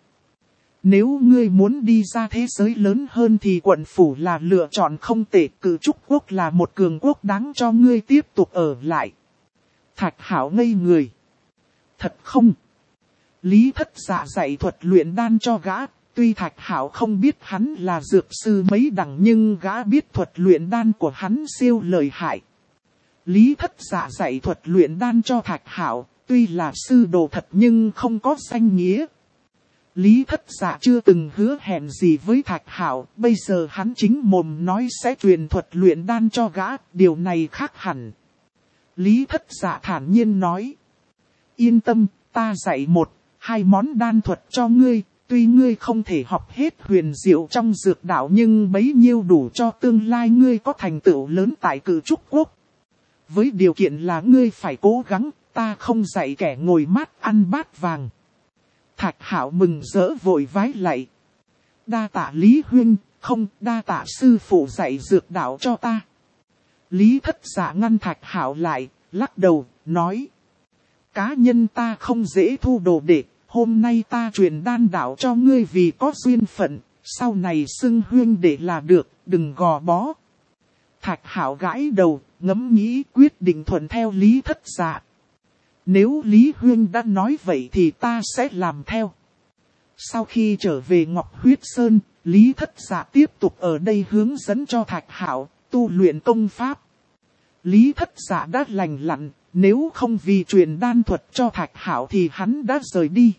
Nếu ngươi muốn đi ra thế giới lớn hơn thì quận phủ là lựa chọn không tệ, Cử Trúc Quốc là một cường quốc đáng cho ngươi tiếp tục ở lại. Thạch Hạo ngây người. Thật không? Lý Thất Dạ dạy thuật luyện đan cho gã, tuy Thạch Hạo không biết hắn là dược sư mấy đẳng nhưng gã biết thuật luyện đan của hắn siêu lợi hại. Lý Thất Dạ dạy thuật luyện đan cho Thạch Hạo, tuy là sư đồ thật nhưng không có danh nghĩa. Lý Thất Dạ chưa từng hứa hẹn gì với Thạch Hạo, bây giờ hắn chính mồm nói sẽ truyền thuật luyện đan cho gã, điều này khác hẳn. Lý Thất Dạ thản nhiên nói. Yên tâm, ta dạy 1-2 món đan thuật cho ngươi, tuy ngươi không thể học hết huyền diệu trong dược đạo nhưng bấy nhiêu đủ cho tương lai ngươi có thành tựu lớn tại Cử Trúc Quốc. Với điều kiện là ngươi phải cố gắng, ta không dạy kẻ ngồi mát ăn bát vàng. Thạch Hạo mừng rỡ vội vái lạy. Đa tạ Lý huynh, không đa tạ sư phụ dạy dược đạo cho ta. Lý Thất Dạ ngăn Thạch Hạo lại, lắc đầu, nói. Cá nhân ta không dễ thu đồ đệ, hôm nay ta truyền đan đạo cho ngươi vì có duyên phận, sau này xưng huynh đệ là được, đừng gò bó. Thạch Hạo gãi đầu, ngẫm nghĩ quyết định thuận theo Lý Thất Dạ. Nếu Lý huynh đã nói vậy thì ta sẽ làm theo. Sau khi trở về Ngọc Huyết Sơn, Lý Thất Dạ tiếp tục ở đây hướng dẫn cho Thạch Hạo tu luyện công pháp. Lý Thất Dạ đã lành lặn, nếu không vì truyền đan thuật cho Thạch Hạo thì hắn đã rời đi.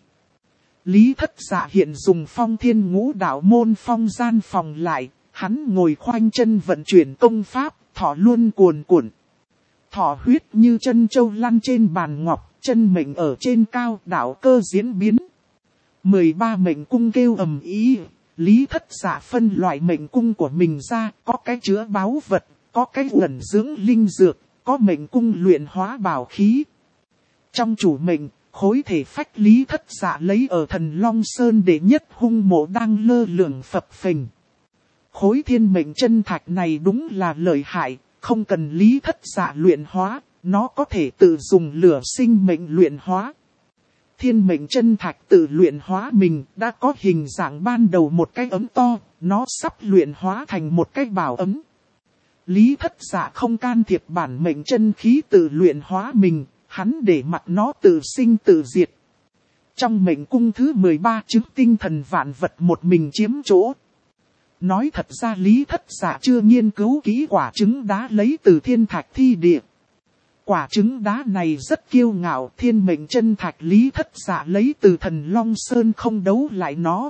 Lý Thất Dạ hiện dùng Phong Thiên Ngũ Đạo môn phong gian phòng lại, hắn ngồi khoanh chân vận chuyển công pháp, thọ luôn cuồn cuộn. Thọ huyết như chân châu lăn trên bàn ngọc, chân mệnh ở trên cao, đạo cơ diễn biến. 13 mệnh cung kêu ầm ĩ, Lý Thất Dạ phân loại mệnh cung của mình ra, có cái chứa báu vật, có cái ẩn dưỡng linh dược, có mệnh cung luyện hóa bảo khí. Trong chủ mệnh, khối thể phách Lý Thất Dạ lấy ở Thần Long Sơn đệ nhất hung mộ đang lơ lửng phập phình. Khối thiên mệnh chân thạch này đúng là lợi hại, không cần Lý Thất Dạ luyện hóa, nó có thể tự dùng lửa sinh mệnh luyện hóa. Thiên mệnh chân thạch tự luyện hóa mình đã có hình dạng ban đầu một cái ấm to, nó sắp luyện hóa thành một cái bảo ấm. Lý Thất Dạ không can thiệp bản mệnh chân khí tự luyện hóa mình, hắn để mặc nó tự sinh tự diệt. Trong mệnh cung thứ 13 chứng tinh thần vạn vật một mình chiếm chỗ. Nói thật ra Lý Thất Dạ chưa nghiên cứu kỹ quả trứng đá lấy từ thiên thạch thi địa. Quả trứng đá này rất kiêu ngạo, thiên mệnh chân thạch Lý Thất Dạ lấy từ Thần Long Sơn không đấu lại nó.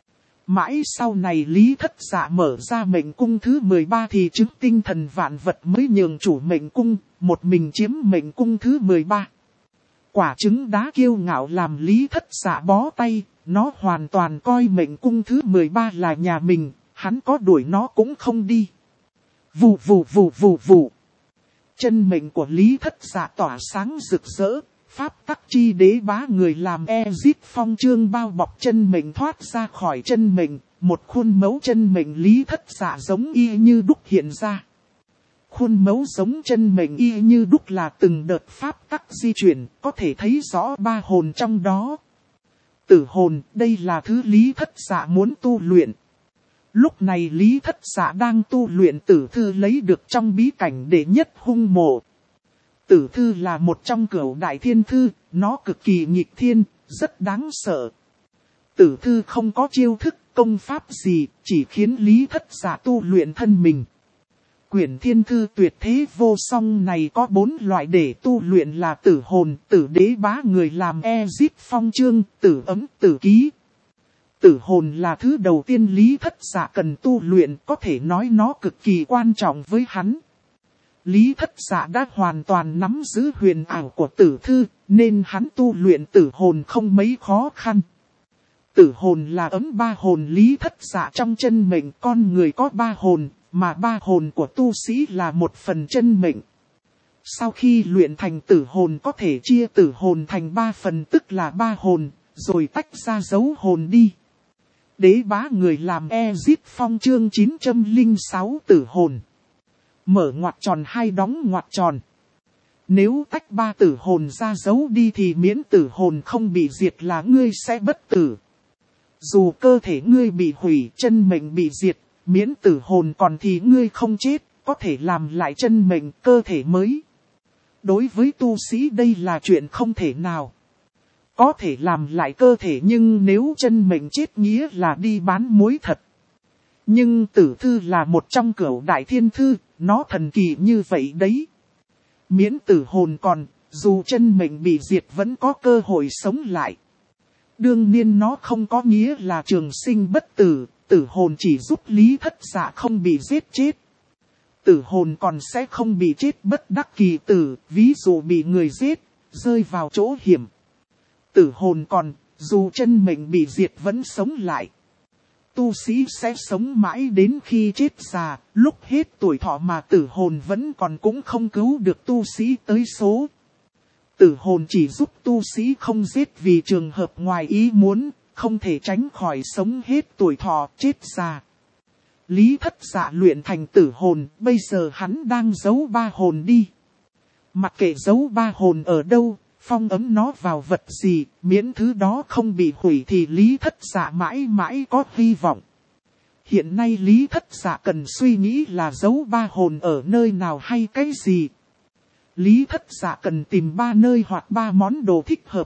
Mãi sau này Lý Thất Dạ mở ra mệnh cung thứ 13 thì chứng tinh thần vạn vật mới nhường chủ mệnh cung, một mình chiếm mệnh cung thứ 13. Quả trứng đá kiêu ngạo làm Lý Thất Dạ bó tay, nó hoàn toàn coi mệnh cung thứ 13 là nhà mình, hắn có đuổi nó cũng không đi. Vù vù vù vù vù. Chân mệnh của Lý Thất Dạ tỏa sáng rực rỡ, pháp tắc chi đế bá người làm Ezit phong chương bao bọc chân mệnh thoát ra khỏi chân mệnh, một khuôn mẫu chân mệnh Lý Thất Dạ giống y như đúc hiện ra. Khuôn mẫu giống chân mệnh y như đúc là từng đợt pháp tắc di chuyển, có thể thấy rõ ba hồn trong đó. Tử hồn, đây là thứ Lý Thất Dạ muốn tu luyện. Lúc này Lý Thất Dạ đang tu luyện tử thư lấy được trong bí cảnh đệ nhất hung mộ. Tử thư là một trong cửu đại thiên thư, nó cực kỳ nghịch thiên, rất đáng sợ. Tử thư không có chiêu thức, công pháp gì, chỉ khiến Lý Thất Dạ tu luyện thân mình. Quyển thiên thư tuyệt thế vô song này có 4 loại để tu luyện là tử hồn, tử đế bá người làm Ezit phong chương, tử ấm, tử ký. Tử hồn là thứ đầu tiên Lý Thất Dạ cần tu luyện, có thể nói nó cực kỳ quan trọng với hắn. Lý Thất Dạ đã hoàn toàn nắm giữ huyền ảo của tử thư, nên hắn tu luyện tử hồn không mấy khó khăn. Tử hồn là ấm ba hồn Lý Thất Dạ trong chân mệnh, con người có 3 hồn, mà 3 hồn của tu sĩ là một phần chân mệnh. Sau khi luyện thành tử hồn có thể chia tử hồn thành 3 phần tức là 3 hồn, rồi tách ra dấu hồn đi. Đế bá người làm Ezit phong chương 906 tử hồn. Mở ngoặc tròn hay đóng ngoặc tròn. Nếu tách 3 tử hồn ra giấu đi thì miễn tử hồn không bị diệt là ngươi sẽ bất tử. Dù cơ thể ngươi bị hủy, chân mệnh bị diệt, miễn tử hồn còn thì ngươi không chết, có thể làm lại chân mệnh cơ thể mới. Đối với tu sĩ đây là chuyện không thể nào. Có thể làm lại cơ thể nhưng nếu chân mệnh chết nghĩa là đi bán muối thật. Nhưng tử thư là một trong cửu đại thiên thư, nó thần kỳ như vậy đấy. Miễn tử hồn còn, dù chân mệnh bị diệt vẫn có cơ hội sống lại. Đương nhiên nó không có nghĩa là trường sinh bất tử, tử hồn chỉ giúp Lý Thất Dạ không bị giết chết. Tử hồn còn sẽ không bị chết bất đắc kỳ tử, ví dụ bị người giết, rơi vào chỗ hiểm. Tử hồn còn, dù chân mệnh bị diệt vẫn sống lại. Tu sĩ sẽ sống mãi đến khi chết già, lúc hết tuổi thọ mà tử hồn vẫn còn cũng không cứu được tu sĩ tới số. Tử hồn chỉ giúp tu sĩ không giết vì trường hợp ngoài ý muốn, không thể tránh khỏi sống hết tuổi thọ chết già. Lý Thất Dạ luyện thành tử hồn, bây giờ hắn đang giấu 3 hồn đi. Mặc kệ giấu 3 hồn ở đâu, phong ấm nó vào vật gì, miễn thứ đó không bị hủy thì Lý Thất Dạ mãi mãi có hy vọng. Hiện nay Lý Thất Dạ cần suy nghĩ là giấu 3 hồn ở nơi nào hay cái gì. Lý Thất Dạ cần tìm 3 nơi hoặc 3 món đồ thích hợp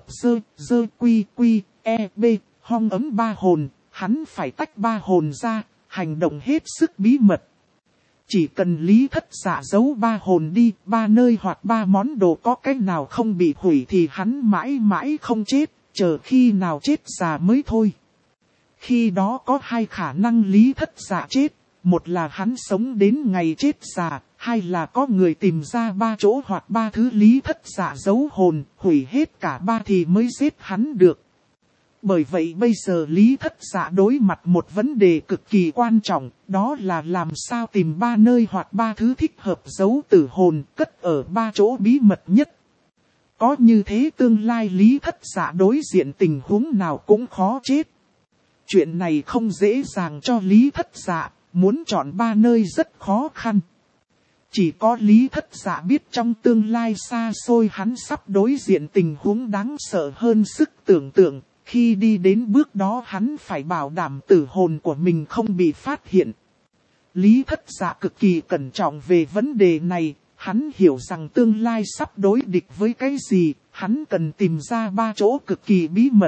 quy, b, hong ấm 3 hồn, hắn phải tách 3 hồn ra, hành động hết sức bí mật. Chỉ cần Lý Thất Dạ giấu 3 hồn đi, 3 nơi hoặc 3 món đồ có cái nào không bị hủy thì hắn mãi mãi không chết, chờ khi nào chết già mới thôi. Khi đó có 2 khả năng Lý Thất Dạ chết, một là hắn sống đến ngày chết già, hai là có người tìm ra 3 chỗ hoặc 3 thứ Lý Thất Dạ giấu hồn, hủy hết cả 3 thì mới giết hắn được. Bởi vậy bây giờ Lý Thất Dạ đối mặt một vấn đề cực kỳ quan trọng, đó là làm sao tìm 3 nơi hoặc 3 thứ thích hợp giấu tử hồn cất ở 3 chỗ bí mật nhất. Có như thế tương lai Lý Thất Dạ đối diện tình huống nào cũng khó chết. Chuyện này không dễ dàng cho Lý Thất Dạ, muốn chọn 3 nơi rất khó khăn. Chỉ có Lý Thất Dạ biết trong tương lai xa xôi hắn sắp đối diện tình huống đáng sợ hơn sức tưởng tượng. Khi đi đến bước đó hắn phải bảo đảm tử hồn của mình không bị phát hiện. Lý Thất Dạ cực kỳ cẩn trọng về vấn đề này. Hắn hiểu rằng tương lai sắp đối địch với cái gì, hắn cần tìm ra 3 chỗ cực kỳ bí mật.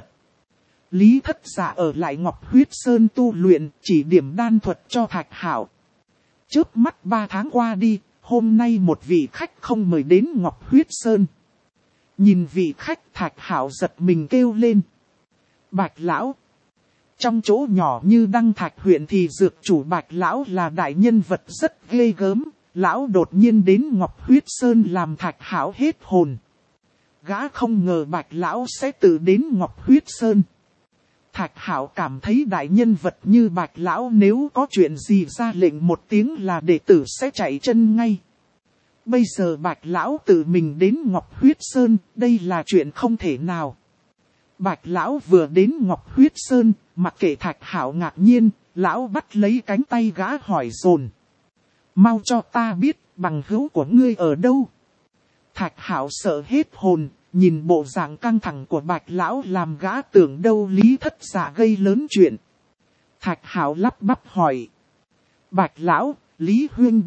Lý Thất Dạ ở lại Ngọc Huyết Sơn tu luyện, chỉ điểm đan thuật cho Thạch Hạo. Chớp mắt 3 tháng qua đi, hôm nay một vị khách không mời đến Ngọc Huyết Sơn. Nhìn vị khách, Thạch Hạo giật mình kêu lên. Bạch Lão. Trong chỗ nhỏ như Đăng Thạch huyện thì dược chủ Bạch Lão là đại nhân vật rất ghê gớm. Lão đột nhiên đến Ngọc Huyết Sơn làm Thạch Hạo hết hồn. Gã không ngờ Bạch Lão sẽ tự đến Ngọc Huyết Sơn. Thạch Hạo cảm thấy đại nhân vật như Bạch Lão nếu có chuyện gì ra lệnh một tiếng là đệ tử sẽ chạy chân ngay. Bây giờ Bạch Lão tự mình đến Ngọc Huyết Sơn, đây là chuyện không thể nào. Bạch Lão vừa đến Ngọc Huyết Sơn, mặc kệ Thạch Hạo ngạc nhiên, Lão bắt lấy cánh tay gã hỏi dồn. Mau cho ta biết, bằng hữu của ngươi ở đâu? Thạch Hạo sợ hết hồn, nhìn bộ dạng căng thẳng của Bạch Lão làm gã tưởng đâu Lý Thất Dạ gây lớn chuyện. Thạch Hạo lắp bắp hỏi. Bạch Lão, Lý Huynh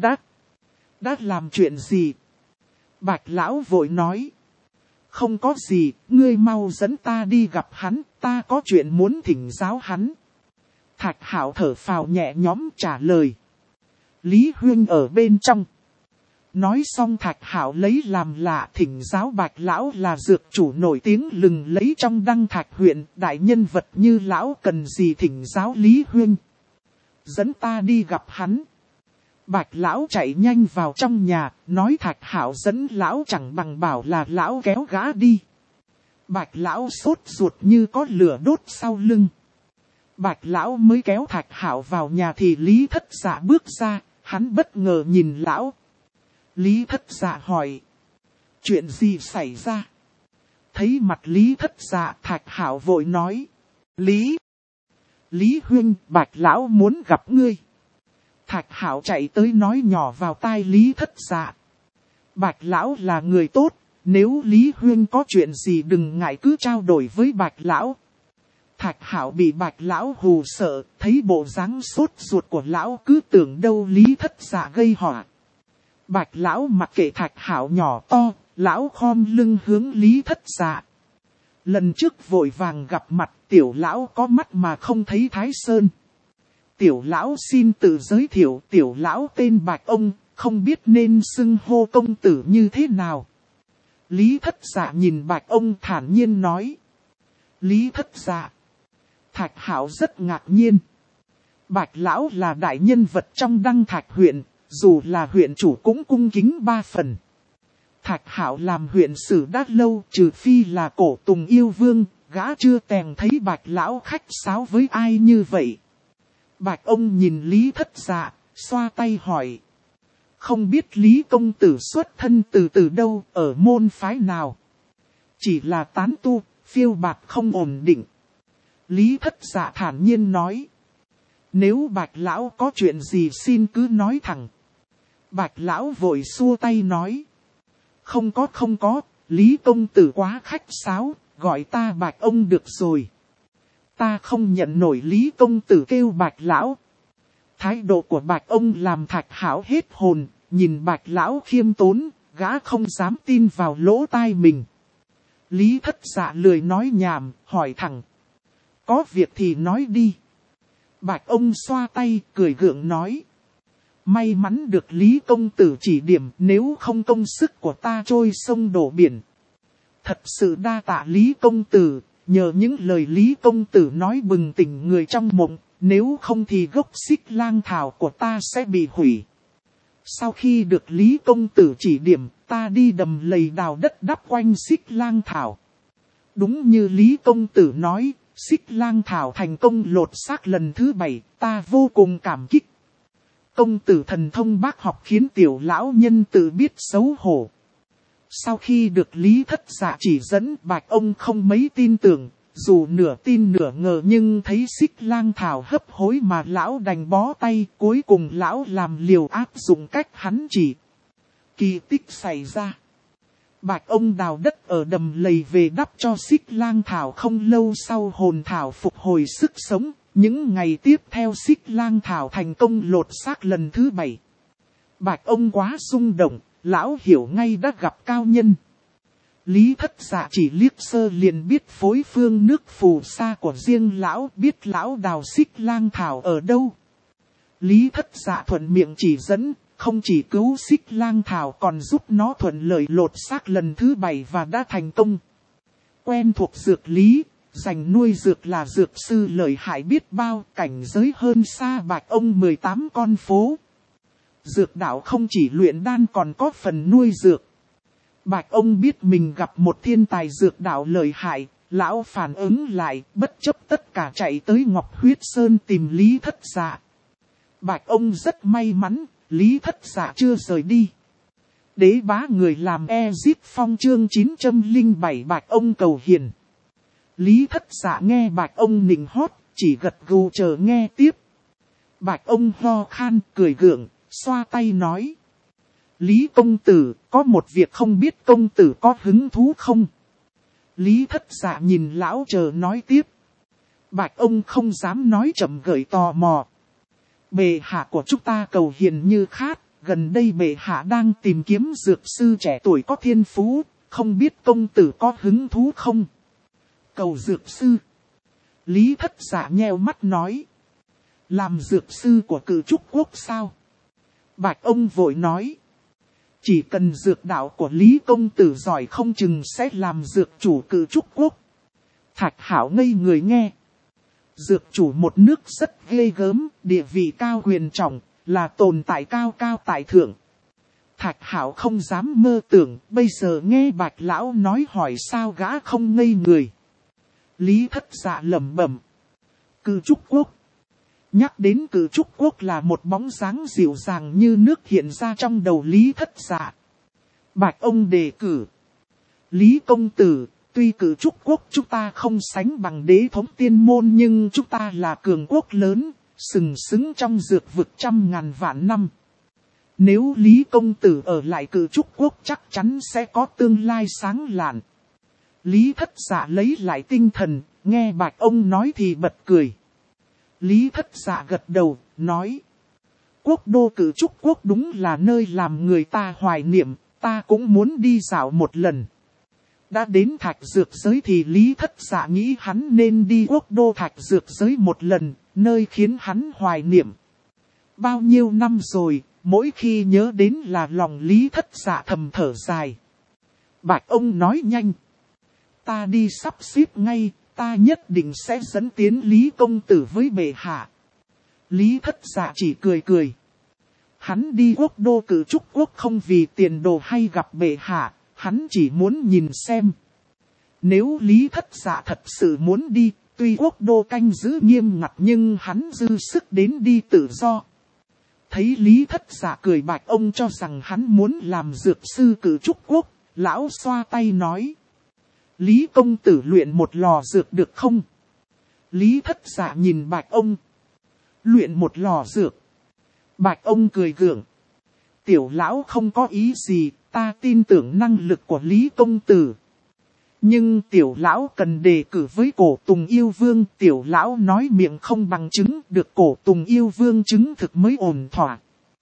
đã làm chuyện gì? Bạch Lão vội nói. Không có gì, ngươi mau dẫn ta đi gặp hắn, ta có chuyện muốn thỉnh giáo hắn. Thạch Hạo thở phào nhẹ nhõm trả lời. Lý Huynh ở bên trong. Nói xong Thạch Hạo lấy làm lạ thỉnh giáo Bạch Lão là dược chủ nổi tiếng lừng lẫy trong Đăng Thạch huyện. Đại nhân vật như Lão cần gì thỉnh giáo Lý Huynh. Dẫn ta đi gặp hắn. Bạch Lão chạy nhanh vào trong nhà, nói Thạch Hạo dẫn Lão chẳng bằng bảo là Lão kéo gã đi. Bạch Lão sốt ruột như có lửa đốt sau lưng. Bạch Lão mới kéo Thạch Hạo vào nhà thì Lý Thất Dạ bước ra, hắn bất ngờ nhìn Lão. Lý Thất Dạ hỏi. Chuyện gì xảy ra? Thấy mặt Lý Thất Dạ Thạch Hạo vội nói. Lý Huynh, Bạch Lão muốn gặp ngươi. Thạch Hạo chạy tới nói nhỏ vào tai Lý Thất Dạ. Bạch Lão là người tốt, nếu Lý Huynh có chuyện gì đừng ngại cứ trao đổi với Bạch Lão. Thạch Hạo bị Bạch Lão hù sợ, thấy bộ dáng sốt ruột của Lão cứ tưởng đâu Lý Thất Dạ gây họa. Bạch Lão mặc kệ Thạch Hạo nhỏ to, Lão khom lưng hướng Lý Thất Dạ. Lần trước vội vàng gặp mặt tiểu Lão có mắt mà không thấy Thái Sơn. Tiểu Lão xin tự giới thiệu, tiểu Lão tên Bạch Ông, không biết nên xưng hô công tử như thế nào. Lý Thất Dạ nhìn Bạch Ông thản nhiên nói. Lý Thất Dạ. Thạch Hạo rất ngạc nhiên. Bạch Lão là đại nhân vật trong Đăng Thạch huyện, dù là huyện chủ cũng cung kính 3 phần. Thạch Hạo làm huyện sử đã lâu, trừ phi là Cổ Tùng yêu vương, gã chưa từng thấy Bạch Lão khách sáo với ai như vậy. Bạch Ông nhìn Lý Thất Dạ, xoa tay hỏi. Không biết Lý công tử xuất thân từ đâu, ở môn phái nào? Chỉ là tán tu, phiêu bạt không ổn định. Lý Thất Dạ thản nhiên nói. Nếu Bạch Lão có chuyện gì xin cứ nói thẳng. Bạch Lão vội xua tay nói. Không có, Lý công tử quá khách sáo, gọi ta Bạch Ông được rồi. Ta không nhận nổi Lý công tử kêu Bạch Lão. Thái độ của Bạch Ông làm Thạch Hạo hết hồn, nhìn Bạch Lão khiêm tốn, gã không dám tin vào lỗ tai mình. Lý Thất Dạ lười nói nhảm, hỏi thẳng. Có việc thì nói đi. Bạch Ông xoa tay, cười gượng nói. May mắn được Lý công tử chỉ điểm, nếu không công sức của ta trôi sông đổ biển. Thật sự đa tạ Lý công tử, nhờ những lời Lý công tử nói bừng tỉnh người trong mộng, nếu không thì gốc xích lang thảo của ta sẽ bị hủy. Sau khi được Lý công tử chỉ điểm, ta đi đầm lầy đào đất đắp quanh xích lang thảo. Đúng như Lý công tử nói, Xích Lang Thảo thành công lột xác lần thứ 7, ta vô cùng cảm kích. Công tử thần thông bác học khiến tiểu lão nhân tự biết xấu hổ. Sau khi được Lý Thất Dạ chỉ dẫn, Bạch ông không mấy tin tưởng, dù nửa tin nửa ngờ nhưng thấy Xích Lang Thảo hấp hối mà lão đành bó tay, cuối cùng lão làm liều áp dụng cách hắn chỉ. Kỳ tích xảy ra. Bạch ông đào đất ở đầm lầy về đắp cho Xích Lang Thảo, không lâu sau hồn thảo phục hồi sức sống. Những ngày tiếp theo Xích Lang Thảo thành công lột xác lần thứ 7. Bạch ông quá xung động, lão hiểu ngay đã gặp cao nhân. Lý Thất Dạ chỉ liếc sơ liền biết phối phương nước phù sa của riêng lão, biết lão đào Xích Lang Thảo ở đâu. Lý Thất Dạ thuận miệng chỉ dẫn, không chỉ cứu Xích Lang Thảo còn giúp nó thuận lợi lột xác lần thứ 7 và đã thành công. Quen thuộc dược lý, dành nuôi dược là dược sư lợi hại biết bao, cảnh giới hơn xa Bạch ông 18 con phố. Dược đạo không chỉ luyện đan còn có phần nuôi dược. Bạch ông biết mình gặp một thiên tài dược đạo lợi hại, lão phản ứng lại, bất chấp tất cả chạy tới Ngọc Huyết Sơn tìm Lý Thất Dạ. Bạch ông rất may mắn, Lý Thất Dạ chưa rời đi. Đế bá người làm Ezip Phong chương 907 Bạch ông cầu hiền. Lý Thất Dạ nghe Bạch ông nịnh hót, chỉ gật gù chờ nghe tiếp. Bạch ông ho khan, cười gượng, xoa tay nói. Lý công tử, có một việc không biết công tử có hứng thú không? Lý Thất Dạ nhìn lão chờ nói tiếp. Bạch ông không dám nói chậm gợi tò mò. Bệ hạ của chúng ta cầu hiền như khát, gần đây bệ hạ đang tìm kiếm dược sư trẻ tuổi có thiên phú, không biết công tử có hứng thú không? Cầu dược sư. Lý Thất Dạ nheo mắt nói. Làm dược sư của Cử Trúc Quốc sao? Bạch ông vội nói. Chỉ cần dược đạo của Lý công tử giỏi không chừng sẽ làm dược chủ Cử Trúc Quốc. Thạch Hảo ngây người nghe. Dược chủ một nước rất ghê gớm, địa vị cao quyền trọng, là tồn tại cao cao tại thượng. Thạch Hảo không dám mơ tưởng, bây giờ nghe Bạch lão nói hỏi sao gã không ngây người. Lý Thất Dạ lẩm bẩm. Cử Trúc Quốc. Nhắc đến Cử Trúc Quốc là một bóng dáng dịu dàng như nước hiện ra trong đầu Lý Thất Dạ. Bạch ông đề cử. Lý công tử, tuy Cử Trúc Quốc chúng ta không sánh bằng đế thống tiên môn nhưng chúng ta là cường quốc lớn, sừng sững trong dược vực trăm ngàn vạn năm. Nếu Lý công tử ở lại Cử Trúc Quốc chắc chắn sẽ có tương lai sáng lạn. Lý Thất Dạ lấy lại tinh thần, nghe Bạch ông nói thì bật cười. Lý Thất Dạ gật đầu, nói. Quốc đô Cử Trúc Quốc đúng là nơi làm người ta hoài niệm, ta cũng muốn đi dạo một lần. Đã đến Thạch Dược Giới thì Lý Thất Dạ nghĩ hắn nên đi quốc đô Thạch Dược Giới một lần, nơi khiến hắn hoài niệm. Bao nhiêu năm rồi, mỗi khi nhớ đến là lòng Lý Thất Dạ thầm thở dài. Bạch ông nói nhanh. Ta đi sắp xếp ngay, ta nhất định sẽ dẫn tiến Lý công tử với bệ hạ. Lý Thất Dạ chỉ cười cười. Hắn đi quốc đô Cử Trúc Quốc không vì tiền đồ hay gặp bệ hạ, hắn chỉ muốn nhìn xem. Nếu Lý Thất Dạ thật sự muốn đi, tuy quốc đô canh giữ nghiêm ngặt nhưng hắn dư sức đến đi tự do. Thấy Lý Thất Dạ cười, Bạch ông cho rằng hắn muốn làm dược sư Cử Trúc Quốc, lão xoa tay nói. Lý công tử luyện một lò dược được không? Lý Thất Dạ nhìn Bạch ông. Luyện một lò dược. Bạch ông cười gượng. Tiểu lão không có ý gì, ta tin tưởng năng lực của Lý công tử. Nhưng tiểu lão cần đề cử với Cổ Tùng Yêu Vương, tiểu lão nói miệng không bằng chứng, được Cổ Tùng Yêu Vương chứng thực mới ổn thỏa.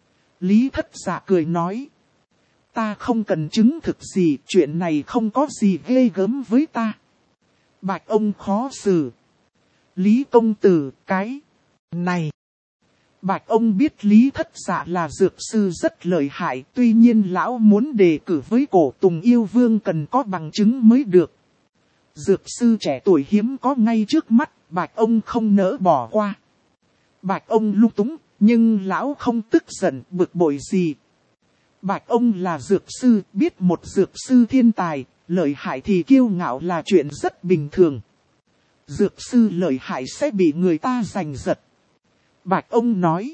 Lý Thất Dạ cười nói. Ta không cần chứng thực gì, chuyện này không có gì ghê gớm với ta. Bạch ông khó xử. Lý công tử, cái này. Bạch ông biết Lý Thất Dạ là dược sư rất lợi hại, tuy nhiên lão muốn đề cử với Cổ Tùng Yêu Vương cần có bằng chứng mới được. Dược sư trẻ tuổi hiếm có ngay trước mắt, Bạch ông không nỡ bỏ qua. Bạch ông lung túng, nhưng lão không tức giận bực bội gì. Bạch ông là dược sư, biết một dược sư thiên tài, lợi hại thì kiêu ngạo là chuyện rất bình thường. dược sư lợi hại sẽ bị người ta giành giật. Bạch ông nói.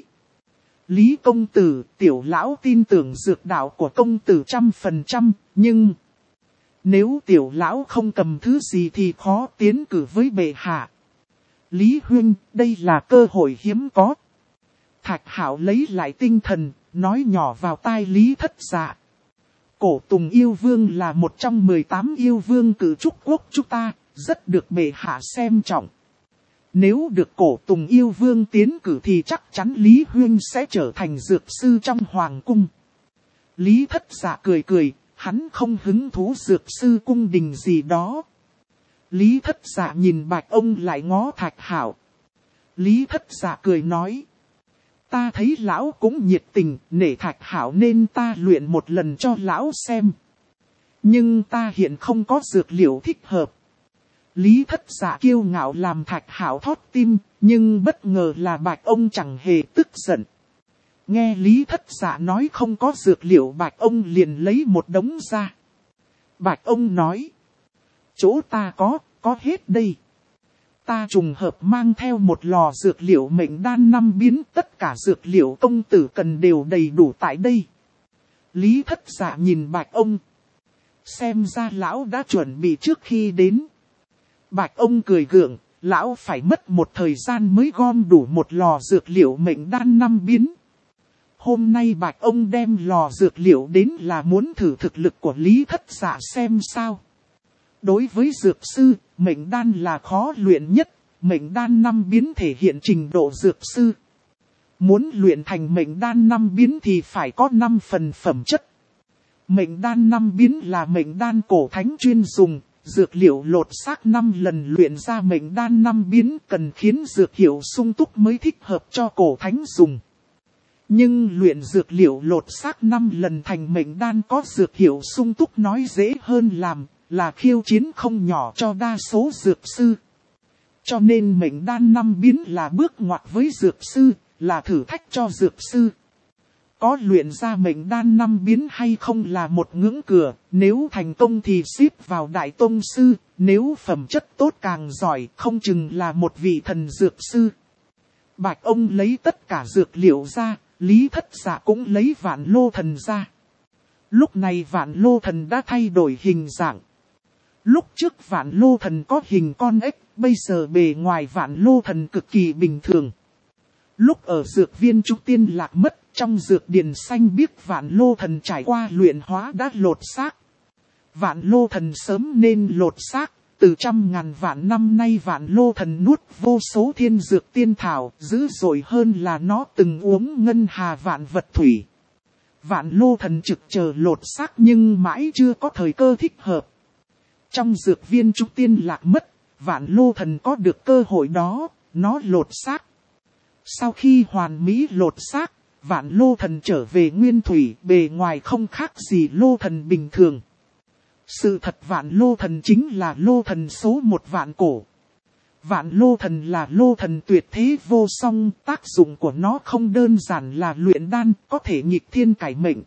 Lý công tử, tiểu lão tin tưởng dược đạo của công tử 100%, nhưng nếu tiểu lão không cầm thứ gì thì khó tiến cử với bệ hạ. Lý huynh, đây là cơ hội hiếm có. Thạch Hạo lấy lại tinh thần, nói nhỏ vào tai Lý Thất Dạ. Cổ Tùng yêu vương là một trong 18 yêu vương cử trúc quốc chúng ta, rất được bệ hạ xem trọng. Nếu được Cổ Tùng yêu vương tiến cử thì chắc chắn Lý huynh sẽ trở thành dược sư trong hoàng cung. Lý Thất Dạ cười cười, hắn không hứng thú dược sư cung đình gì đó. Lý Thất Dạ nhìn Bạch ông lại ngó Thạch Hạo. Lý Thất Dạ cười nói. Ta thấy lão cũng nhiệt tình, nể Thạch Hạo nên ta luyện một lần cho lão xem. Nhưng ta hiện không có dược liệu thích hợp. Lý Thất Dạ kiêu ngạo làm Thạch Hạo thót tim, nhưng bất ngờ là Bạch ông chẳng hề tức giận. Nghe Lý Thất Dạ nói không có dược liệu, Bạch ông liền lấy một đống ra. Bạch ông nói. Chỗ ta có hết đây. Ta trùng hợp mang theo một lò dược liệu mệnh đan 5 biến, tất cả dược liệu công tử cần đều đầy đủ tại đây. Lý Thất Dạ nhìn Bạch ông. Xem ra lão đã chuẩn bị trước khi đến. Bạch ông cười gượng, lão phải mất một thời gian mới gom đủ một lò dược liệu mệnh đan 5 biến. Hôm nay Bạch ông đem lò dược liệu đến là muốn thử thực lực của Lý Thất Dạ xem sao. Đối với dược sư, mệnh đan là khó luyện nhất, mệnh đan 5 biến thể hiện trình độ dược sư. Muốn luyện thành mệnh đan 5 biến thì phải có 5 phần phẩm chất. Mệnh đan 5 biến là mệnh đan cổ thánh chuyên dùng, dược liệu lột xác 5 lần luyện ra mệnh đan 5 biến cần khiến dược hiệu sung túc mới thích hợp cho cổ thánh dùng. Nhưng luyện dược liệu lột xác 5 lần thành mệnh đan có dược hiệu sung túc nói dễ hơn làm, là khiêu chiến không nhỏ cho đa số dược sư. Cho nên mệnh đan 5 biến là bước ngoặt với dược sư, là thử thách cho dược sư. Có luyện ra mệnh đan 5 biến hay không là một ngưỡng cửa, nếu thành công thì xếp vào đại tông sư, nếu phẩm chất tốt càng giỏi không chừng là một vị thần dược sư. Bạch ông lấy tất cả dược liệu ra, Lý Thất Dạ cũng lấy Vạn Lô Thần ra. Lúc này Vạn Lô Thần đã thay đổi hình dạng. Lúc trước Vạn Lô Thần có hình con ếch, bây giờ bề ngoài Vạn Lô Thần cực kỳ bình thường. Lúc ở dược viên Trúc Tiên lạc mất, trong dược điền xanh biếc Vạn Lô Thần trải qua luyện hóa đã lột xác. Vạn Lô Thần sớm nên lột xác, từ 100.000 vạn năm nay Vạn Lô Thần nuốt vô số thiên dược tiên thảo, dữ dội hơn là nó từng uống ngân hà vạn vật thủy. Vạn Lô Thần trực chờ lột xác nhưng mãi chưa có thời cơ thích hợp. Trong dược viên Trúc Tiên lạc mất, Vạn Lô Thần có được cơ hội đó, nó lột xác. Sau khi hoàn mỹ lột xác, Vạn Lô Thần trở về nguyên thủy, bề ngoài không khác gì Lô Thần bình thường. Sự thật Vạn Lô Thần chính là Lô Thần số 1 vạn cổ. Vạn Lô Thần là Lô Thần tuyệt thế vô song, tác dụng của nó không đơn giản là luyện đan, có thể nghịch thiên cải mệnh.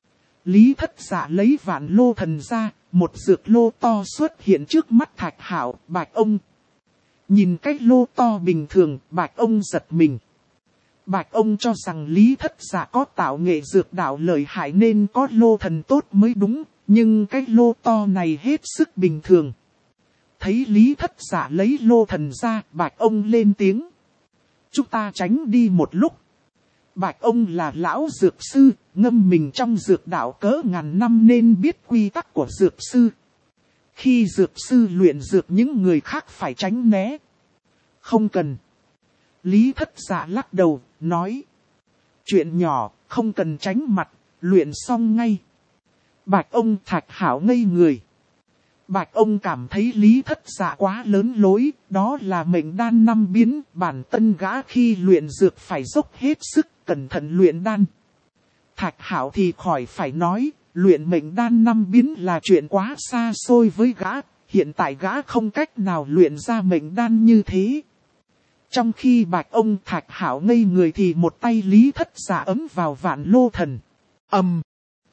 Lý Thất Dạ lấy Vạn Lô Thần ra, một dược lô to xuất hiện trước mắt Thạch Hạo, Bạch ông. Nhìn cái lô to bình thường, Bạch ông giật mình. Bạch ông cho rằng Lý Thất Dạ có tạo nghệ dược đạo lợi hại nên có lô thần tốt mới đúng, nhưng cái lô to này hết sức bình thường. Thấy Lý Thất Dạ lấy lô thần ra, Bạch ông lên tiếng. Chúng ta tránh đi một lúc. Bạch ông là lão dược sư, ngâm mình trong dược đạo cỡ ngàn năm nên biết quy tắc của dược sư. Khi dược sư luyện dược những người khác phải tránh né. Không cần. Lý Thất Dạ lắc đầu, nói. Chuyện nhỏ, không cần tránh mặt, luyện xong ngay. Bạch ông Thạch Hạo ngây người. Bạch ông cảm thấy Lý Thất Dạ quá lớn lối, đó là mệnh đan 5 biến, bản tân gã khi luyện dược phải dốc hết sức, cẩn thận luyện đan. Thạch Hạo thì khỏi phải nói, luyện mệnh đan 5 biến là chuyện quá xa xôi với gã, hiện tại gã không cách nào luyện ra mệnh đan như thế. Trong khi Bạch ông Thạch Hạo ngây người thì một tay Lý Thất Dạ ấm vào Vạn Lô Thần.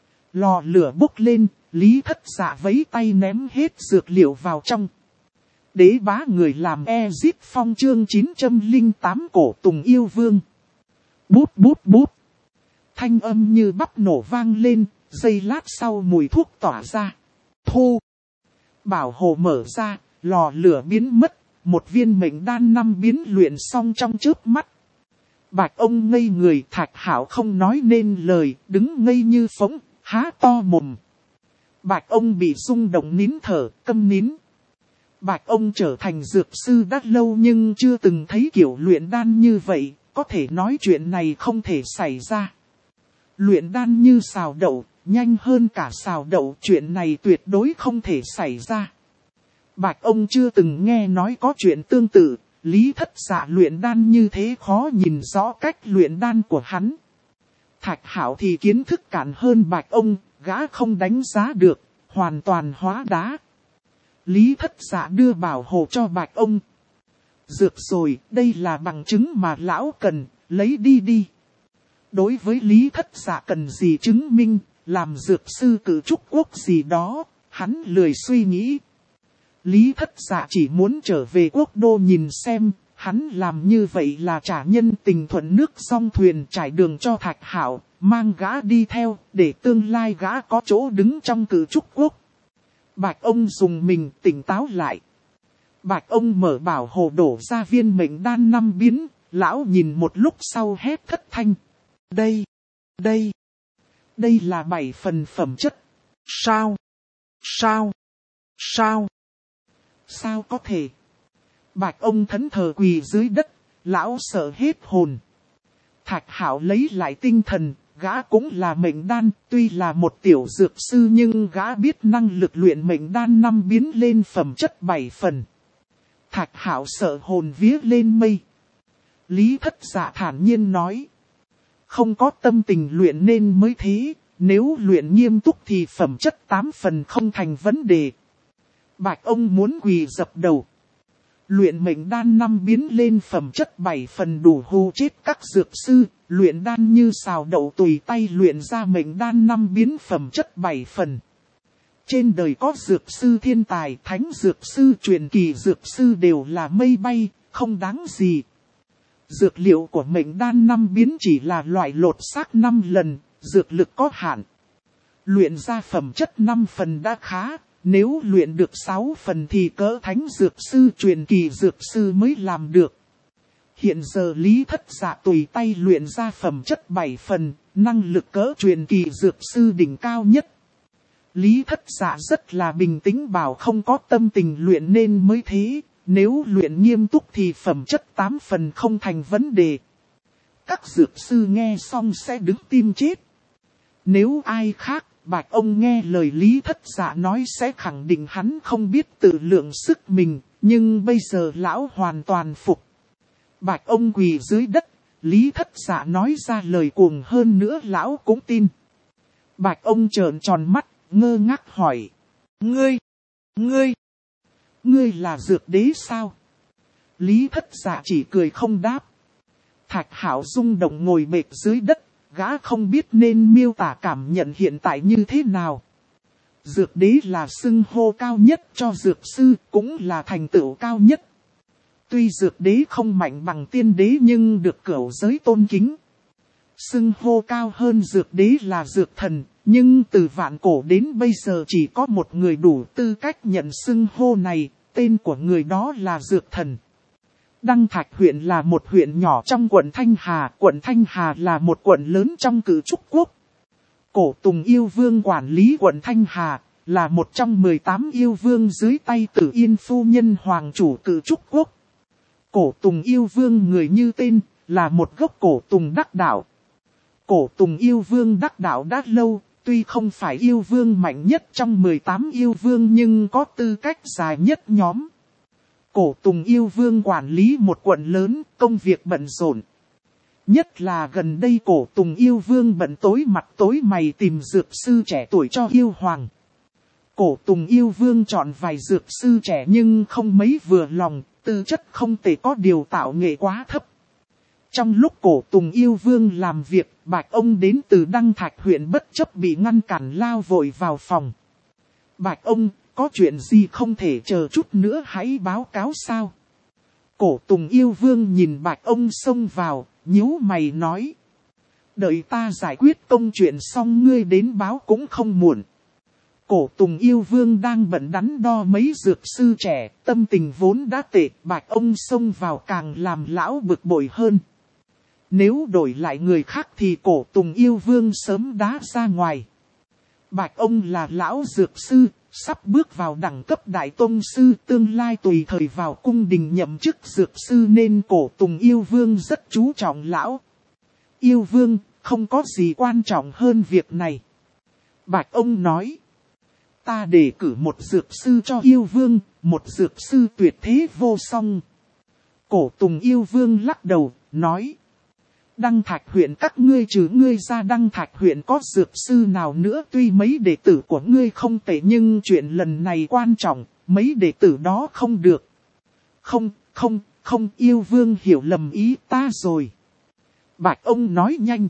Lò lửa bốc lên, Lý Thất Dạ vấy tay ném hết dược liệu vào trong. Đế bá người làm Ezip Phong chương 908 Cổ Tùng Yêu Vương. Bút bút bút. Thanh âm như bắp nổ vang lên, giây lát sau mùi thuốc tỏa ra. Thu. Bảo hồ mở ra, lò lửa biến mất, một viên mệnh đan 5 biến luyện xong trong chớp mắt. Bạch ông ngây người, Thạch Hạo không nói nên lời, đứng ngây như phỗng, há to mồm. Bạch ông bị rung động nín thở, câm nín. Bạch ông trở thành dược sư đã lâu nhưng chưa từng thấy kiểu luyện đan như vậy, có thể nói chuyện này không thể xảy ra. Luyện đan như xào đậu, nhanh hơn cả xào đậu, chuyện này tuyệt đối không thể xảy ra. Bạch ông chưa từng nghe nói có chuyện tương tự, Lý Thất Dạ luyện đan như thế khó nhìn rõ cách luyện đan của hắn. Thạch Hạo thì kiến thức cạn hơn Bạch ông, gã không đánh giá được, hoàn toàn hóa đá. Lý Thất Dạ đưa bảo hộ cho Bạch ông. Dược rồi, đây là bằng chứng mà lão cần, lấy đi đi. Đối với Lý Thất Dạ cần gì chứng minh, làm dược sư cử trúc quốc gì đó, hắn lười suy nghĩ. Lý Thất Dạ chỉ muốn trở về quốc đô nhìn xem, hắn làm như vậy là trả nhân tình thuận nước song thuyền trải đường cho Thạch Hạo, mang gã đi theo, để tương lai gã có chỗ đứng trong cử trúc quốc. Bạch ông dùng mình tỉnh táo lại. Bạch ông mở bảo hồ đổ ra viên mệnh đan 5 biến, lão nhìn một lúc sau hét thất thanh. Đây là 7 phần phẩm chất. Sao có thể? Bạch ông thẫn thờ quỳ dưới đất, lão sợ hết hồn. Thạch Hạo lấy lại tinh thần, gã cũng là mệnh đan, tuy là một tiểu dược sư nhưng gã biết năng lực luyện mệnh đan 5 biến lên phẩm chất 7 phần. Thạch Hạo sợ hồn vía lên mây. Lý Thất Dạ thản nhiên nói. Không có tâm tình luyện nên mới thế, nếu luyện nghiêm túc thì phẩm chất 8 phần không thành vấn đề. Bạch ông muốn quỳ dập đầu. Luyện mệnh đan 5 biến lên phẩm chất 7 phần đủ hù chết các dược sư, luyện đan như xào đậu tùy tay luyện ra mệnh đan 5 biến phẩm chất 7 phần. Trên đời có dược sư thiên tài, thánh dược sư truyền kỳ dược sư đều là mây bay, không đáng gì. Dược liệu của mệnh đan 5 biến chỉ là loại lột xác 5 lần, dược lực có hạn. Luyện ra phẩm chất 5 phần đã khá, nếu luyện được 6 phần thì cỡ thánh dược sư truyền kỳ dược sư mới làm được. Hiện giờ Lý Thất Dạ tùy tay luyện ra phẩm chất 7 phần, năng lực cỡ truyền kỳ dược sư đỉnh cao nhất. Lý Thất Dạ rất là bình tĩnh bảo không có tâm tình luyện nên mới thế, nếu luyện nghiêm túc thì phẩm chất 8 phần không thành vấn đề. Các dược sư nghe xong sẽ đứng tim chết. Nếu ai khác, Bạch ông nghe lời Lý Thất Dạ nói sẽ khẳng định hắn không biết tự lượng sức mình, nhưng bây giờ lão hoàn toàn phục. Bạch ông quỳ dưới đất, Lý Thất Dạ nói ra lời cuồng hơn nữa lão cũng tin. Bạch ông trợn tròn mắt, ngơ ngác hỏi. Ngươi là dược đế sao? Lý Thất Dạ chỉ cười không đáp. Thạch Hạo rung động ngồi bệt dưới đất, gã không biết nên miêu tả cảm nhận hiện tại như thế nào. Dược đế là xưng hô cao nhất cho dược sư, cũng là thành tựu cao nhất. Tuy dược đế không mạnh bằng tiên đế nhưng được cửu giới tôn kính. Xưng hô cao hơn dược đế là dược thần, nhưng từ vạn cổ đến bây giờ chỉ có một người đủ tư cách nhận xưng hô này, tên của người đó là dược thần. Đăng Thạch huyện là một huyện nhỏ trong quận Thanh Hà, quận Thanh Hà là một quận lớn trong cử trúc quốc. Cổ Tùng Yêu Vương quản lý quận Thanh Hà, là một trong 18 yêu vương dưới tay Tử Yên phu nhân hoàng chủ cử trúc quốc. Cổ Tùng Yêu Vương người như tên, là một gốc cổ tùng đắc đạo. Cổ Tùng Yêu Vương đắc đạo đã lâu, tuy không phải yêu vương mạnh nhất trong 18 yêu vương nhưng có tư cách dài nhất nhóm. Cổ Tùng Yêu Vương quản lý một quận lớn, công việc bận rộn. Nhất là gần đây Cổ Tùng Yêu Vương bận tối mặt tối mày tìm dược sư trẻ tuổi cho yêu hoàng. Cổ Tùng Yêu Vương chọn vài dược sư trẻ nhưng không mấy vừa lòng, tư chất không thể có điều tạo nghệ quá thấp. Trong lúc Cổ Tùng Yêu Vương làm việc, Bạch ông đến từ Đăng Thạch huyện bất chấp bị ngăn cản lao vội vào phòng. Bạch ông, có chuyện gì không thể chờ chút nữa hãy báo cáo sao? Cổ Tùng Yêu Vương nhìn Bạch ông xông vào, nhíu mày nói. Đợi ta giải quyết công chuyện xong ngươi đến báo cũng không muộn. Cổ Tùng Yêu Vương đang bận đắn đo mấy dược sư trẻ, tâm tình vốn đã tệ, Bạch ông xông vào càng làm lão bực bội hơn. Nếu đổi lại người khác thì Cổ Tùng Yêu Vương sớm đá ra ngoài. Bạch ông là lão dược sư, sắp bước vào đẳng cấp đại tông sư, tương lai tùy thời vào cung đình nhậm chức dược sư nên Cổ Tùng Yêu Vương rất chú trọng lão. Yêu Vương, không có gì quan trọng hơn việc này. Bạch ông nói. Ta đề cử một dược sư cho Yêu Vương, một dược sư tuyệt thế vô song. Cổ Tùng Yêu Vương lắc đầu, nói. Đăng Thạch huyện các ngươi trừ ngươi ra Đăng Thạch huyện có dược sư nào nữa, tuy mấy đệ tử của ngươi không tệ nhưng chuyện lần này quan trọng, mấy đệ tử đó không được. Không, Yêu Vương hiểu lầm ý ta rồi. Bạch ông nói nhanh.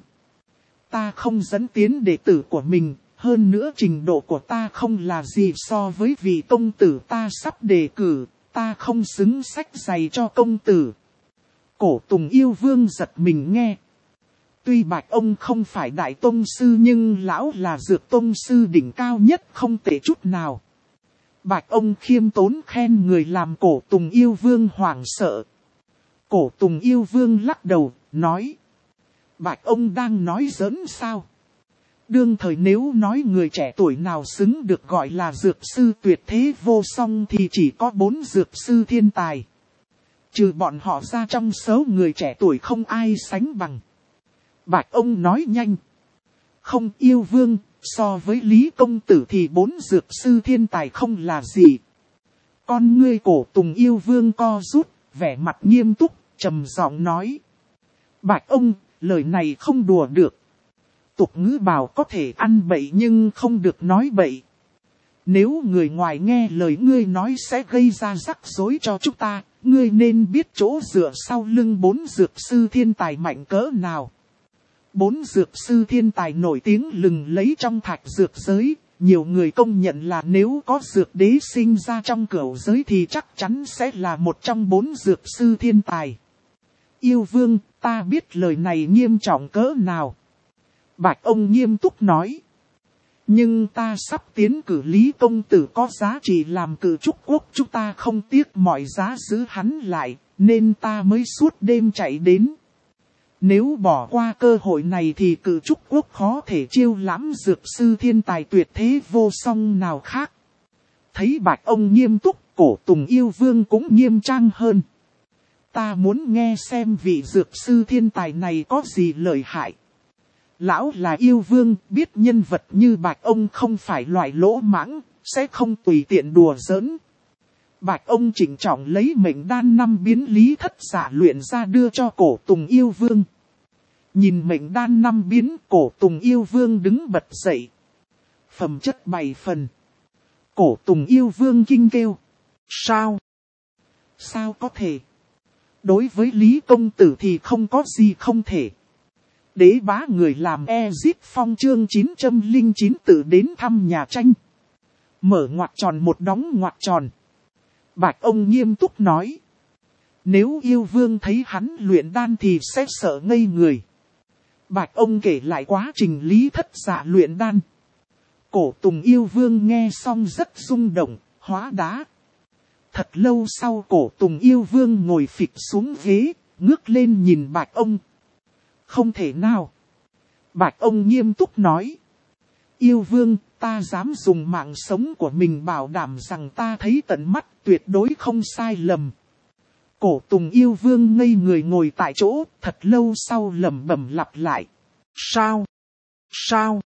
Ta không dẫn tiến đệ tử của mình, hơn nữa trình độ của ta không là gì so với vị công tử ta sắp đề cử, ta không xứng sách giày cho công tử. Cổ Tùng Yêu Vương giật mình nghe. Tuy Bạch ông không phải đại tông sư nhưng lão là dược tông sư đỉnh cao nhất không tệ chút nào. Bạch ông khiêm tốn khen người làm Cổ Tùng Yêu Vương hoảng sợ. Cổ Tùng Yêu Vương lắc đầu, nói. Bạch ông đang nói giỡn sao? Đương thời nếu nói người trẻ tuổi nào xứng được gọi là dược sư tuyệt thế vô song thì chỉ có 4 dược sư thiên tài. Trừ bọn họ ra trong số người trẻ tuổi không ai sánh bằng. Bạch ông nói nhanh. Không, Yêu Vương, so với Lý Công Tử thì 4 dược sư thiên tài không là gì. Con ngươi Cổ Tùng Yêu Vương co rút, vẻ mặt nghiêm túc, trầm giọng nói. Bạch ông, lời này không đùa được. Tục ngữ bảo có thể ăn bậy nhưng không được nói bậy. Nếu người ngoài nghe lời ngươi nói sẽ gây ra rắc rối cho chúng ta, ngươi nên biết chỗ dựa sau lưng 4 dược sư thiên tài mạnh cỡ nào. 4 dược sư thiên tài nổi tiếng lừng lấy trong thạch dược giới, nhiều người công nhận là nếu có dược đế sinh ra trong cửu giới thì chắc chắn sẽ là một trong 4 dược sư thiên tài. Yêu Vương, ta biết lời này nghiêm trọng cỡ nào. Bạch ông nghiêm túc nói. Nhưng ta sắp tiến cử Lý Công Tử có giá trị làm cử trúc quốc, chúng ta không tiếc mọi giá giữ hắn lại, nên ta mới suốt đêm chạy đến. Nếu bỏ qua cơ hội này thì cử trúc quốc khó thể chiêu lãm dược sư thiên tài tuyệt thế vô song nào khác. Thấy Bạch ông nghiêm túc, Cổ Tùng Yêu Vương cũng nghiêm trang hơn. Ta muốn nghe xem vị dược sư thiên tài này có gì lợi hại. Lão là Yêu Vương, biết nhân vật như Bạch ông không phải loại lỗ mãng, sẽ không tùy tiện đùa giỡn. Bạch ông chỉnh trọng lấy mệnh đan 5 biến lý thất giả luyện ra đưa cho Cổ Tùng Yêu Vương. Nhìn mệnh đan 5 biến, Cổ Tùng Yêu Vương đứng bật dậy. Phẩm chất 7 phần. Cổ Tùng Yêu Vương kinh kêu. Sao? Sao có thể? Đối với Lý Công Tử thì không có gì không thể. Đế bá người làm Ezip Phong chương 909 tự đến thăm nhà tranh. Mở ngoặc tròn một đóng ngoặc tròn. Bạch ông nghiêm túc nói. Nếu Yêu Vương thấy hắn luyện đan thì sẽ sợ ngây người. Bạch ông kể lại quá trình lý thất giả luyện đan. Cổ Tùng Yêu Vương nghe xong rất rung động, hóa đá. Thật lâu sau Cổ Tùng Yêu Vương ngồi phịch xuống ghế, ngước lên nhìn Bạch ông. Không thể nào. Bạch ông nghiêm túc nói. Yêu Vương, ta dám dùng mạng sống của mình bảo đảm rằng ta thấy tận mắt tuyệt đối không sai lầm. Cổ Tùng Yêu Vương ngây người ngồi tại chỗ, thật lâu sau lẩm bẩm lặp lại. Sao? Sao?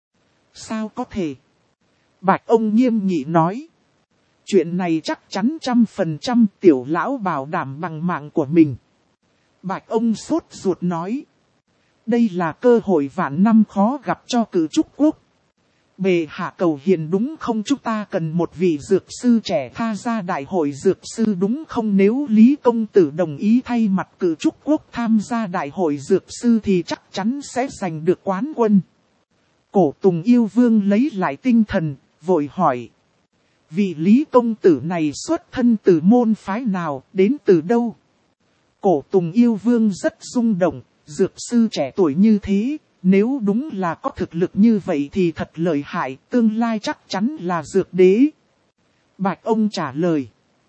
Sao có thể? Bạch ông nghiêm nghị nói. Chuyện này chắc chắn 100% tiểu lão bảo đảm bằng mạng của mình. Bạch ông sốt ruột nói. Đây là cơ hội vạn năm khó gặp cho cử trúc quốc. Bề hạ cầu hiền đúng không, chúng ta cần một vị dược sư trẻ tha ra đại hội dược sư đúng không, nếu Lý Công Tử đồng ý thay mặt cử trúc quốc tham gia đại hội dược sư thì chắc chắn sẽ giành được quán quân. Cổ Tùng Yêu Vương lấy lại tinh thần, vội hỏi. Vị Lý công tử này xuất thân từ môn phái nào, đến từ đâu? Cổ Tùng Yêu Vương rất rung động, dược sư trẻ tuổi như thế, nếu đúng là có thực lực như vậy thì thật lợi hại, tương lai chắc chắn là dược đế. Bạch ông trả lời.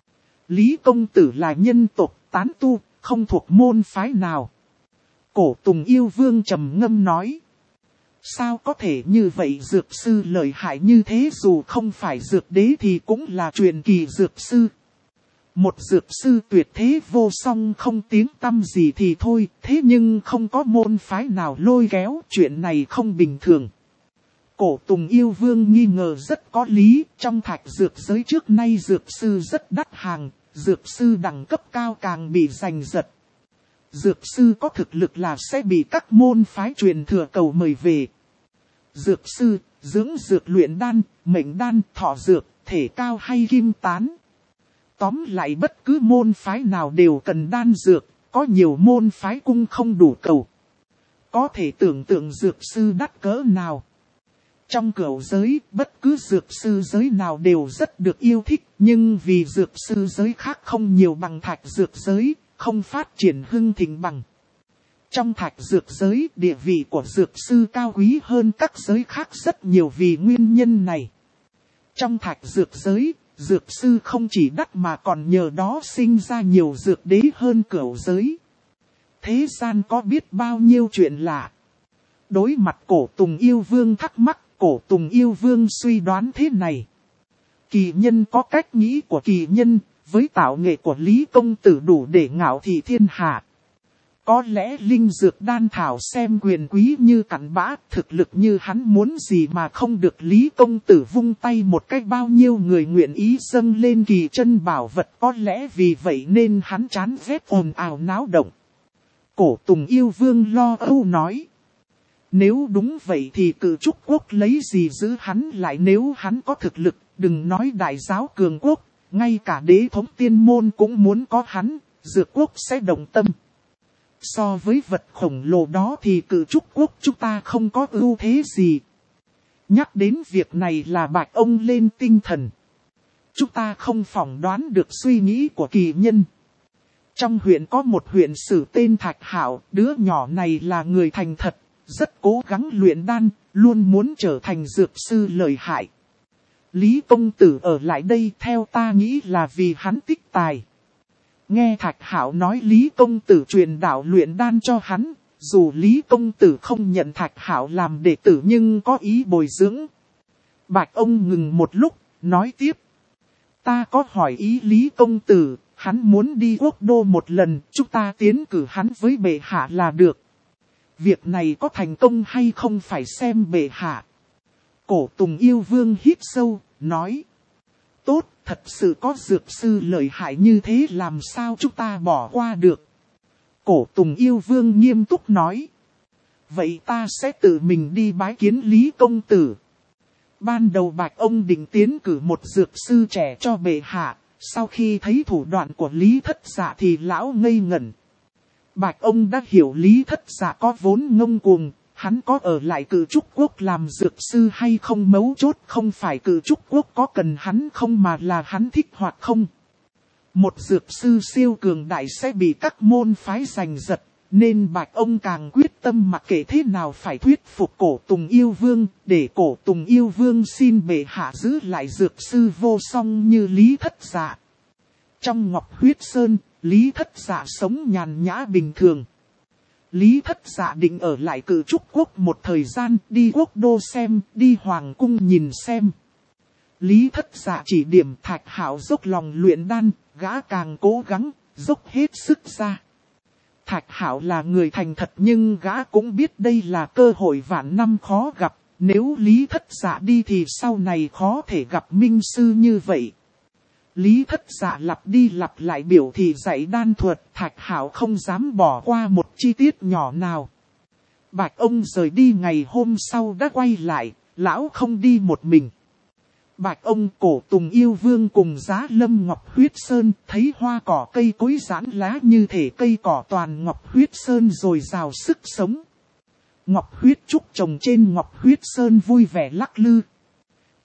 Lý công tử là nhân tộc tán tu, không thuộc môn phái nào. Cổ Tùng Yêu Vương trầm ngâm nói. Sao có thể như vậy, dược sư lợi hại như thế dù không phải dược đế thì cũng là truyền kỳ dược sư. Một dược sư tuyệt thế vô song không tiếng tăm gì thì thôi, thế nhưng không có môn phái nào lôi kéo, chuyện này không bình thường. Cổ Tùng Yêu Vương nghi ngờ rất có lý, trong thạch dược giới trước nay dược sư rất đắt hàng, dược sư đẳng cấp cao càng bị giành giật. Dược sư có thực lực là sẽ bị các môn phái truyền thừa cầu mời về. Dược sư, dưỡng dược luyện đan, mệnh đan, thọ dược, thể cao hay kim tán. Tóm lại bất cứ môn phái nào đều cần đan dược, có nhiều môn phái cung không đủ cầu. Có thể tưởng tượng dược sư đắt cỡ nào. Trong cửu giới, bất cứ dược sư giới nào đều rất được yêu thích, nhưng vì dược sư giới khác không nhiều bằng thạch dược giới, không phát triển hưng thịnh bằng. Trong thạch dược giới, địa vị của dược sư cao quý hơn các giới khác rất nhiều vì nguyên nhân này. Trong thạch dược giới, dược sư không chỉ đắt mà còn nhờ đó sinh ra nhiều dược đế hơn cửu giới. Thế gian có biết bao nhiêu chuyện lạ. Đối mặt Cổ Tùng Yêu Vương thắc mắc, Cổ Tùng Yêu Vương suy đoán thế này. Kỳ nhân có cách nghĩ của kỳ nhân, với tạo nghệ của Lý công tử đủ để ngạo thị thiên hạ. Có lẽ linh dược đan thảo xem quyền quý như cặn bã, thực lực như hắn muốn gì mà không được. Lý công tử vung tay một cách bao nhiêu người nguyện ý dâng lên kỳ chân bảo vật, có lẽ vì vậy nên hắn chán ghét ồn ào náo động. Cổ Tùng Yêu Vương lo âu nói. Nếu đúng vậy thì Cự Trúc Quốc lấy gì giữ hắn lại, nếu hắn có thực lực, đừng nói đại giáo cường quốc, ngay cả đế thống tiên môn cũng muốn có hắn, Dược Quốc sẽ động tâm. So với vật khổng lồ đó thì Cự Trúc Quốc chúng ta không có ưu thế gì. Nhắc đến việc này là Bạch ông lên tinh thần. Chúng ta không phỏng đoán được suy nghĩ của kỳ nhân. Trong huyện có một huyện sử tên Thạch Hạo, đứa nhỏ này là người thành thật, rất cố gắng luyện đan, luôn muốn trở thành dược sư lợi hại. Lý công tử ở lại đây theo ta nghĩ là vì hắn tích tài. Nghe Thạch Hạo nói Lý công tử truyền đạo luyện đan cho hắn, dù Lý công tử không nhận Thạch Hạo làm đệ tử nhưng có ý bồi dưỡng. Bạch ông ngừng một lúc, nói tiếp. Ta có hỏi ý Lý công tử, hắn muốn đi quốc đô một lần, chúng ta tiến cử hắn với bệ hạ là được. Việc này có thành công hay không phải xem bệ hạ. Cổ Tùng Yêu Vương hít sâu, nói. Tốt, thật sự có dược sư lợi hại như thế làm sao chúng ta bỏ qua được. Cổ Tùng Yêu Vương nghiêm túc nói. Vậy ta sẽ tự mình đi bái kiến Lý công tử. Ban đầu Bạch ông định tiến cử một dược sư trẻ cho bệ hạ. Sau khi thấy thủ đoạn của Lý Thất Dạ thì lão ngây ngẩn. Bạch ông đã hiểu Lý Thất Dạ có vốn ngông cuồng. Hắn có ở lại Cự Trúc Quốc làm dược sư hay không mấu chốt không phải Cự Trúc Quốc có cần hắn không mà là hắn thích hoặc không. Một dược sư siêu cường đại sẽ bị các môn phái giành giật, nên Bạch ông càng quyết tâm mặc kệ thế nào phải thuyết phục Cổ Tùng Yêu Vương, để Cổ Tùng Yêu Vương xin bệ hạ giữ lại dược sư vô song như Lý Thất Dạ. Trong Ngọc Huyết Sơn, Lý Thất Dạ sống nhàn nhã bình thường. Lý Thất Dạ định ở lại Cự Trúc Quốc một thời gian, đi quốc đô xem, đi hoàng cung nhìn xem. Lý Thất Dạ chỉ điểm Thạch Hạo dốc lòng luyện đan, gã càng cố gắng, dốc hết sức ra. Thạch Hạo là người thành thật nhưng gã cũng biết đây là cơ hội vạn năm khó gặp, nếu Lý Thất Dạ đi thì sau này khó thể gặp minh sư như vậy. Lý Thất Dạ lặp đi lặp lại biểu thị dạy đan thuật, Thạch Hạo không dám bỏ qua một chi tiết nhỏ nào. Bạch ông rời đi ngày hôm sau đã quay lại, lão không đi một mình. Bạch ông, Cổ Tùng Yêu Vương cùng Giá Lâm Ngọc Huyết Sơn thấy hoa cỏ cây cối giãn lá như thể cây cỏ toàn Ngọc Huyết Sơn rồi rào sức sống. Ngọc Huyết Trúc trồng trên Ngọc Huyết Sơn vui vẻ lắc lư.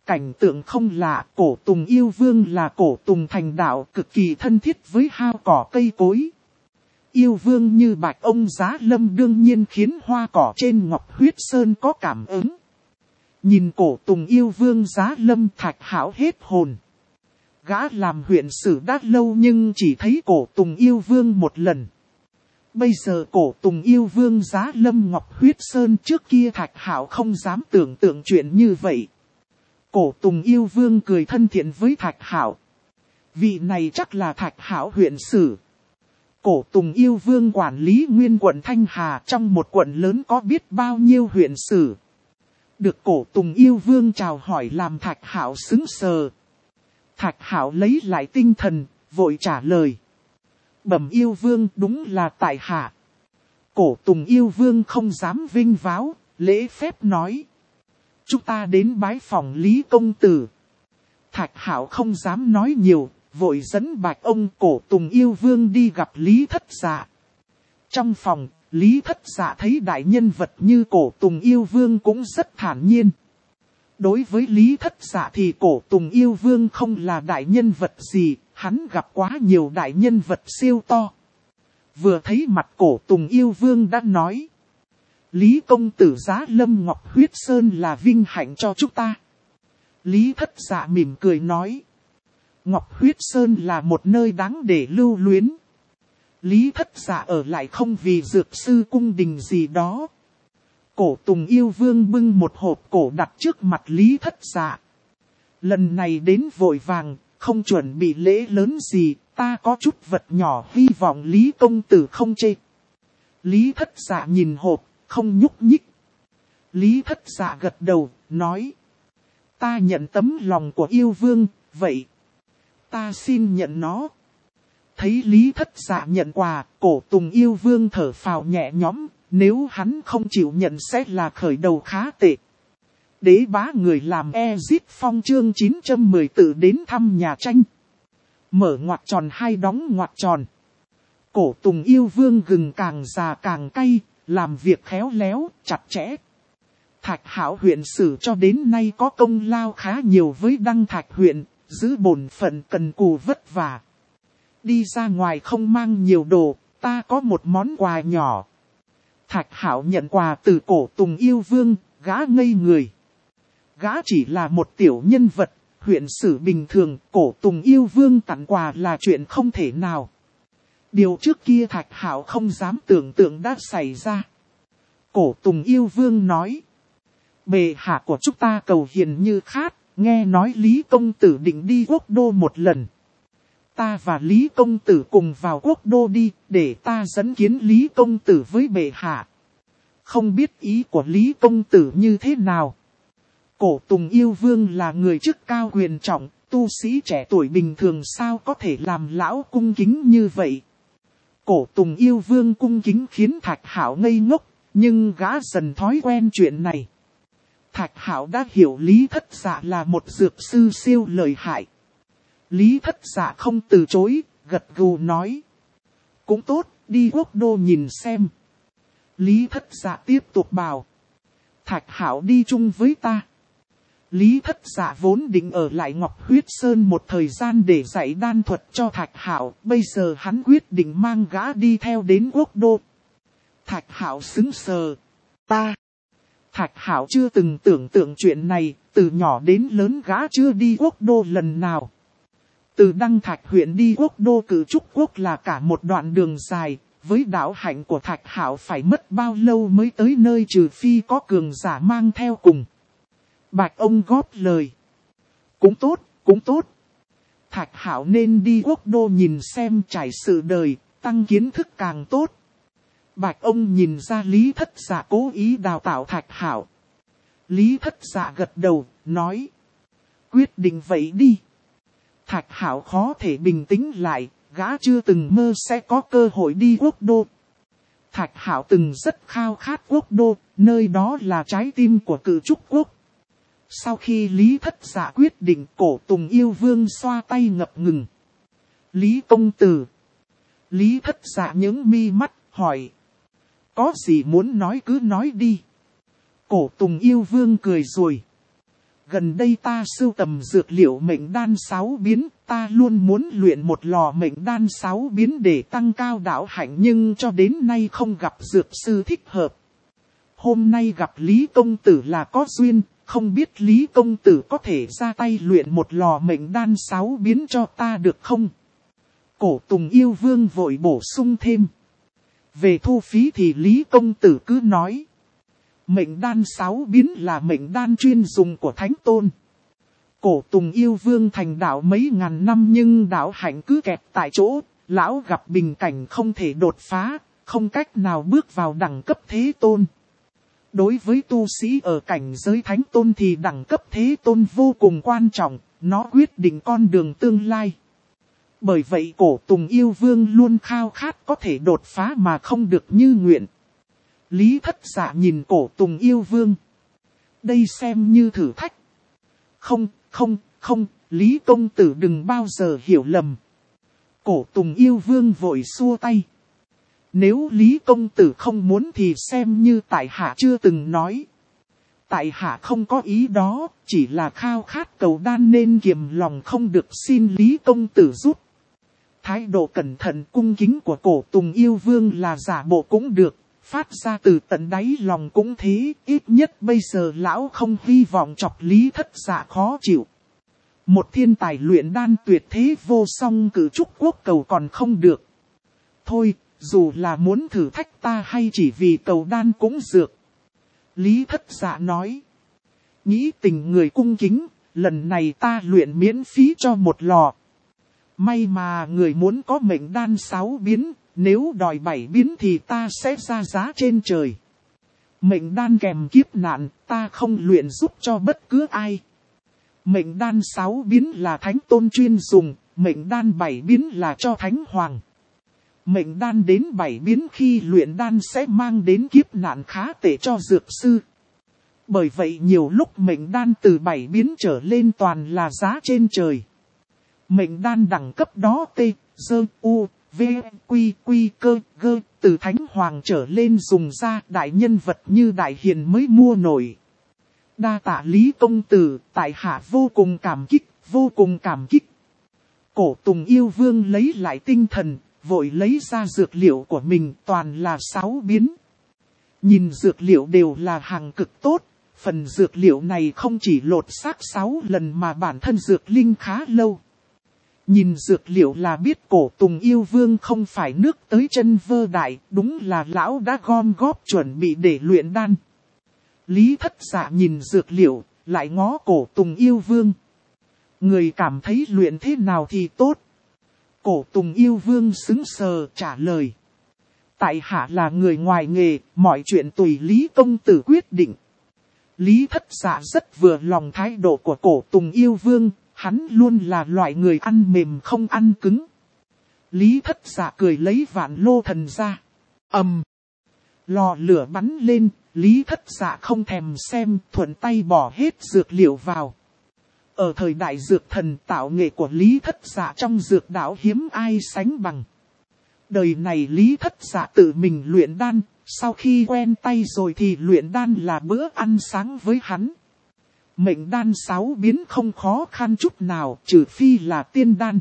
Cảnh tượng không lạ, Cổ Tùng yêu vương là Cổ Tùng thành đạo cực kỳ thân thiết với hao cỏ cây cối. Yêu vương như Bạch ông Giá Lâm đương nhiên khiến hoa cỏ trên Ngọc Huyết Sơn có cảm ứng. Nhìn Cổ Tùng yêu vương Giá Lâm, Thạch Hạo hết hồn. Gã làm huyện sử đã lâu nhưng chỉ thấy Cổ Tùng yêu vương một lần. Bây giờ Cổ Tùng yêu vương Giá Lâm Ngọc Huyết Sơn, trước kia Thạch Hạo không dám tưởng tượng chuyện như vậy. Cổ Tùng yêu vương cười thân thiện với Thạch Hạo. Vị này chắc là Thạch Hạo huyện sử. Cổ Tùng yêu vương quản lý nguyên quận Thanh Hà, trong một quận lớn có biết bao nhiêu huyện sử. Được Cổ Tùng yêu vương chào hỏi làm Thạch Hạo sững sờ. Thạch Hạo lấy lại tinh thần, vội trả lời. Bẩm yêu vương, đúng là tại hạ. Cổ Tùng yêu vương không dám vinh váo, lễ phép nói. Chúng ta đến bái phòng Lý công tử. Thạch Hạo không dám nói nhiều, vội dẫn Bạch ông Cổ Tùng yêu vương đi gặp Lý Thất Dạ. Trong phòng, Lý Thất Dạ thấy đại nhân vật như Cổ Tùng yêu vương cũng rất thản nhiên. Đối với Lý Thất Dạ thì Cổ Tùng yêu vương không là đại nhân vật gì, hắn gặp quá nhiều đại nhân vật siêu to. Vừa thấy mặt Cổ Tùng yêu vương đã nói. Lý công tử Giá Lâm Ngọc Huyết Sơn là vinh hạnh cho chúng ta. Lý Thất Dạ mỉm cười nói. Ngọc Huyết Sơn là một nơi đáng để lưu luyến. Lý Thất Dạ ở lại không vì dược sư cung đình gì đó. Cổ Tùng yêu vương bưng một hộp cổ đặt trước mặt Lý Thất Dạ. Lần này đến vội vàng, không chuẩn bị lễ lớn gì, ta có chút vật nhỏ hy vọng Lý công tử không chê. Lý Thất Dạ nhìn hộp, không nhúc nhích. Lý Thất Dạ gật đầu, nói. Ta nhận tấm lòng của yêu vương, vậy. Ta xin nhận nó. Thấy Lý Thất Dạ nhận quà, Cổ Tùng yêu vương thở phào nhẹ nhõm, nếu hắn không chịu nhận sẽ là khởi đầu khá tệ. Đế bá người làm Ezit Phong chương 910 tự đến thăm nhà tranh. Mở ngoặc tròn hay đóng ngoặc tròn. Cổ Tùng yêu vương gừng càng già càng cay, làm việc khéo léo, chặt chẽ. Thạch Hạo huyện sử cho đến nay có công lao khá nhiều với Đăng Thạch huyện, giữ bổn phận cần cù vất vả. Đi ra ngoài không mang nhiều đồ, ta có một món quà nhỏ. Thạch Hạo nhận quà từ Cổ Tùng yêu vương, gã ngây người. Gã chỉ là một tiểu nhân vật, huyện sử bình thường, Cổ Tùng yêu vương tặng quà là chuyện không thể nào. Điều trước kia Thạch Hạo không dám tưởng tượng đã xảy ra. Cổ Tùng yêu vương nói. Bệ hạ của chúng ta cầu hiền như khát, nghe nói Lý công tử định đi quốc đô một lần. Ta và Lý công tử cùng vào quốc đô đi, để ta dẫn kiến Lý công tử với bệ hạ. Không biết ý của Lý công tử như thế nào. Cổ Tùng yêu vương là người chức cao quyền trọng, tu sĩ trẻ tuổi bình thường sao có thể làm lão cung kính như vậy. Cổ Tùng yêu vương cung kính khiến Thạch Hạo ngây ngốc, nhưng gã dần thói quen chuyện này. Thạch Hạo đã hiểu Lý Thất Dạ là một dược sư siêu lợi hại. Lý Thất Dạ không từ chối, gật gù nói. Cũng tốt, đi quốc đô nhìn xem. Lý Thất Dạ tiếp tục bảo. Thạch Hạo đi chung với ta. Lý Thất Dạ vốn định ở lại Ngọc Huyết Sơn một thời gian để dạy đan thuật cho Thạch Hạo, bây giờ hắn quyết định mang gã đi theo đến quốc đô. Thạch Hạo sững sờ. Ta. Thạch Hạo chưa từng tưởng tượng chuyện này, từ nhỏ đến lớn gã chưa đi quốc đô lần nào. Từ Đăng Thạch huyện đi quốc đô Cử Trúc Quốc là cả một đoạn đường dài, với đạo hạnh của Thạch Hạo phải mất bao lâu mới tới nơi trừ phi có cường giả mang theo cùng. Bạch ông góp lời. Cũng tốt, cũng tốt. Thạch Hạo nên đi quốc đô nhìn xem trải sự đời, tăng kiến thức càng tốt. Bạch ông nhìn ra Lý Thất Dạ cố ý đào tạo Thạch Hạo. Lý Thất Dạ gật đầu, nói. Quyết định vậy đi. Thạch Hạo khó thể bình tĩnh lại, gã chưa từng mơ sẽ có cơ hội đi quốc đô. Thạch Hạo từng rất khao khát quốc đô, nơi đó là trái tim của Cử Trúc Quốc. Sau khi Lý Thất Dạ quyết định, Cổ Tùng yêu vương xoa tay ngập ngừng. Lý công tử. Lý Thất Dạ nhướng mi mắt, hỏi. Có gì muốn nói cứ nói đi. Cổ Tùng yêu vương cười rồi. Gần đây ta sưu tầm dược liệu mệnh đan 6 biến, ta luôn muốn luyện một lò mệnh đan 6 biến để tăng cao đạo hạnh nhưng cho đến nay không gặp dược sư thích hợp. Hôm nay gặp Lý Công Tử là có duyên, không biết Lý Công Tử có thể ra tay luyện một lò mệnh đan 6 biến cho ta được không? Cổ Tùng Yêu Vương vội bổ sung thêm. Về thu phí thì Lý Công Tử cứ nói. Mệnh đan 6 biến là mệnh đan chuyên dùng của Thánh Tôn. Cổ Tùng Yêu Vương thành đạo mấy ngàn năm nhưng đạo hạnh cứ kẹt tại chỗ, lão gặp bình cảnh không thể đột phá, không cách nào bước vào đẳng cấp Thế Tôn. Đối với tu sĩ ở cảnh giới Thánh Tôn thì đẳng cấp Thế Tôn vô cùng quan trọng, nó quyết định con đường tương lai. Bởi vậy Cổ Tùng Yêu Vương luôn khao khát có thể đột phá mà không được như nguyện. Lý Thất Dạ nhìn Cổ Tùng Yêu Vương. Đây xem như thử thách. Không, Lý Công Tử đừng bao giờ hiểu lầm. Cổ Tùng Yêu Vương vội xua tay. Nếu Lý Công Tử không muốn thì xem như tại hạ chưa từng nói. Tại hạ không có ý đó, chỉ là khao khát cầu đan nên kiềm lòng không được xin Lý Công Tử giúp. Thái độ cẩn thận cung kính của Cổ Tùng Yêu Vương là giả bộ cũng được, phát ra từ tận đáy lòng cũng thế, ít nhất bây giờ lão không hy vọng chọc Lý Thất Dạ khó chịu. Một thiên tài luyện đan tuyệt thế vô song cử trúc quốc cầu còn không được. Thôi, dù là muốn thử thách ta hay chỉ vì cầu đan cũng dược. Lý Thất Dạ nói. Nghĩ tình người cung kính, lần này ta luyện miễn phí cho một lò. May mà người muốn có mệnh đan 6 biến, nếu đòi 7 biến thì ta sẽ ra giá trên trời. Mệnh đan kèm kiếp nạn, ta không luyện giúp cho bất cứ ai. Mệnh đan 6 biến là Thánh Tôn chuyên dùng, mệnh đan 7 biến là cho Thánh Hoàng. Mệnh đan đến 7 biến khi luyện đan sẽ mang đến kiếp nạn khá tệ cho dược sư. Bởi vậy nhiều lúc mệnh đan từ 7 biến trở lên toàn là giá trên trời. Mệnh đan đẳng cấp đó T, Dơ, U, V, Quy, Quy, Cơ, Gơ, từ Thánh Hoàng trở lên dùng ra đại nhân vật như đại hiền mới mua nổi. Đa tạ Lý Công Tử, tại hạ vô cùng cảm kích, vô cùng cảm kích. Cổ Tùng Yêu Vương lấy lại tinh thần, vội lấy ra dược liệu của mình toàn là 6 biến. Nhìn dược liệu đều là hàng cực tốt, phần dược liệu này không chỉ lột xác 6 lần mà bản thân dược linh khá lâu. Nhìn dược liệu là biết Cổ Tùng Yêu Vương không phải nước tới chân vơ đại, đúng là lão đã gom góp chuẩn bị để luyện đan. Lý Thất Dạ nhìn dược liệu, lại ngó Cổ Tùng Yêu Vương. Người cảm thấy luyện thế nào thì tốt. Cổ Tùng Yêu Vương sững sờ trả lời. Tại hạ là người ngoài nghề, mọi chuyện tùy Lý Công Tử quyết định. Lý Thất Dạ rất vừa lòng thái độ của Cổ Tùng Yêu Vương, hắn luôn là loại người ăn mềm không ăn cứng. Lý Thất Dạ cười lấy vạn lô thần ra. Lò lửa bắn lên, Lý Thất Dạ không thèm xem, thuận tay bỏ hết dược liệu vào. Ở thời đại dược thần, tạo nghệ của Lý Thất Dạ trong dược đạo hiếm ai sánh bằng. Đời này Lý Thất Dạ tự mình luyện đan, sau khi quen tay rồi thì luyện đan là bữa ăn sáng với hắn. Mệnh đan 6 biến không khó khăn chút nào, trừ phi là tiên đan.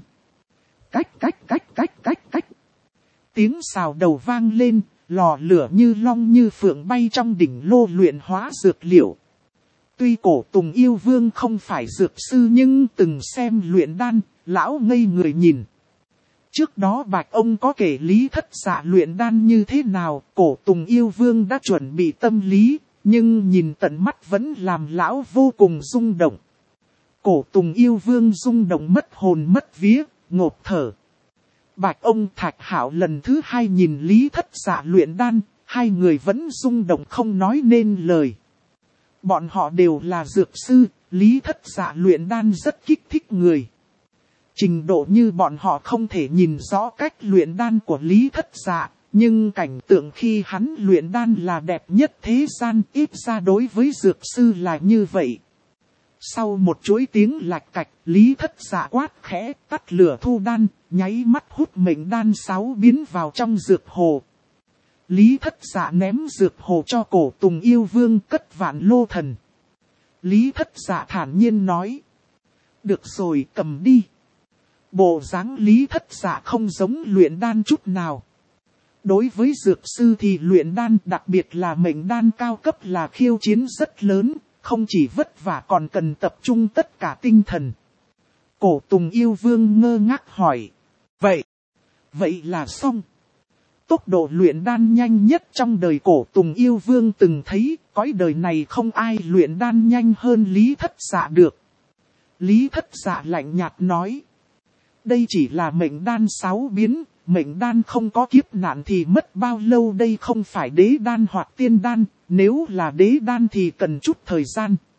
Cách. Tiếng xào đầu vang lên, lò lửa như long như phượng bay trong đỉnh lô luyện hóa dược liệu. Tuy Cổ Tùng Yêu Vương không phải dược sư nhưng từng xem luyện đan, lão ngây người nhìn. Trước đó Bạch ông có kể Lý Thất Dạ luyện đan như thế nào, Cổ Tùng Yêu Vương đã chuẩn bị tâm lý, nhưng nhìn tận mắt vẫn làm lão vô cùng rung động. Cổ Tùng Yêu Vương rung động mất hồn mất vía, ngộp thở. Bạch ông Thạch Hạo lần thứ 2 nhìn Lý Thất Dạ luyện đan, hai người vẫn rung động không nói nên lời. Bọn họ đều là dược sư, Lý Thất Dạ luyện đan rất kích thích người. Trình độ như bọn họ không thể nhìn rõ cách luyện đan của Lý Thất Dạ, nhưng cảnh tượng khi hắn luyện đan là đẹp nhất thế gian, ít ra đối với dược sư là như vậy. Sau một chuỗi tiếng lạch cạch, Lý Thất Dạ quát khẽ, tắt lửa thu đan, nháy mắt hút mệnh đan 6 biến vào trong dược hồ. Lý Thất Dạ ném dược hồ cho Cổ Tùng Yêu Vương cất vạn lô thần. Lý Thất Dạ thản nhiên nói. Được rồi, cầm đi. Bộ dáng Lý Thất Dạ không giống luyện đan chút nào. Đối với dược sư thì luyện đan, đặc biệt là mệnh đan cao cấp là khiêu chiến rất lớn, không chỉ vất vả còn cần tập trung tất cả tinh thần. Cổ Tùng Yêu Vương ngơ ngác hỏi. Vậy là xong. Tốc độ luyện đan nhanh nhất trong đời Cổ Tùng Yêu Vương từng thấy, cõi đời này không ai luyện đan nhanh hơn Lý Thất Dạ được. Lý Thất Dạ lạnh nhạt nói. Đây chỉ là mệnh đan 6 biến, mệnh đan không có kiếp nạn thì mất bao lâu, đây không phải đế đan hoặc tiên đan, nếu là đế đan thì cần chút thời gian.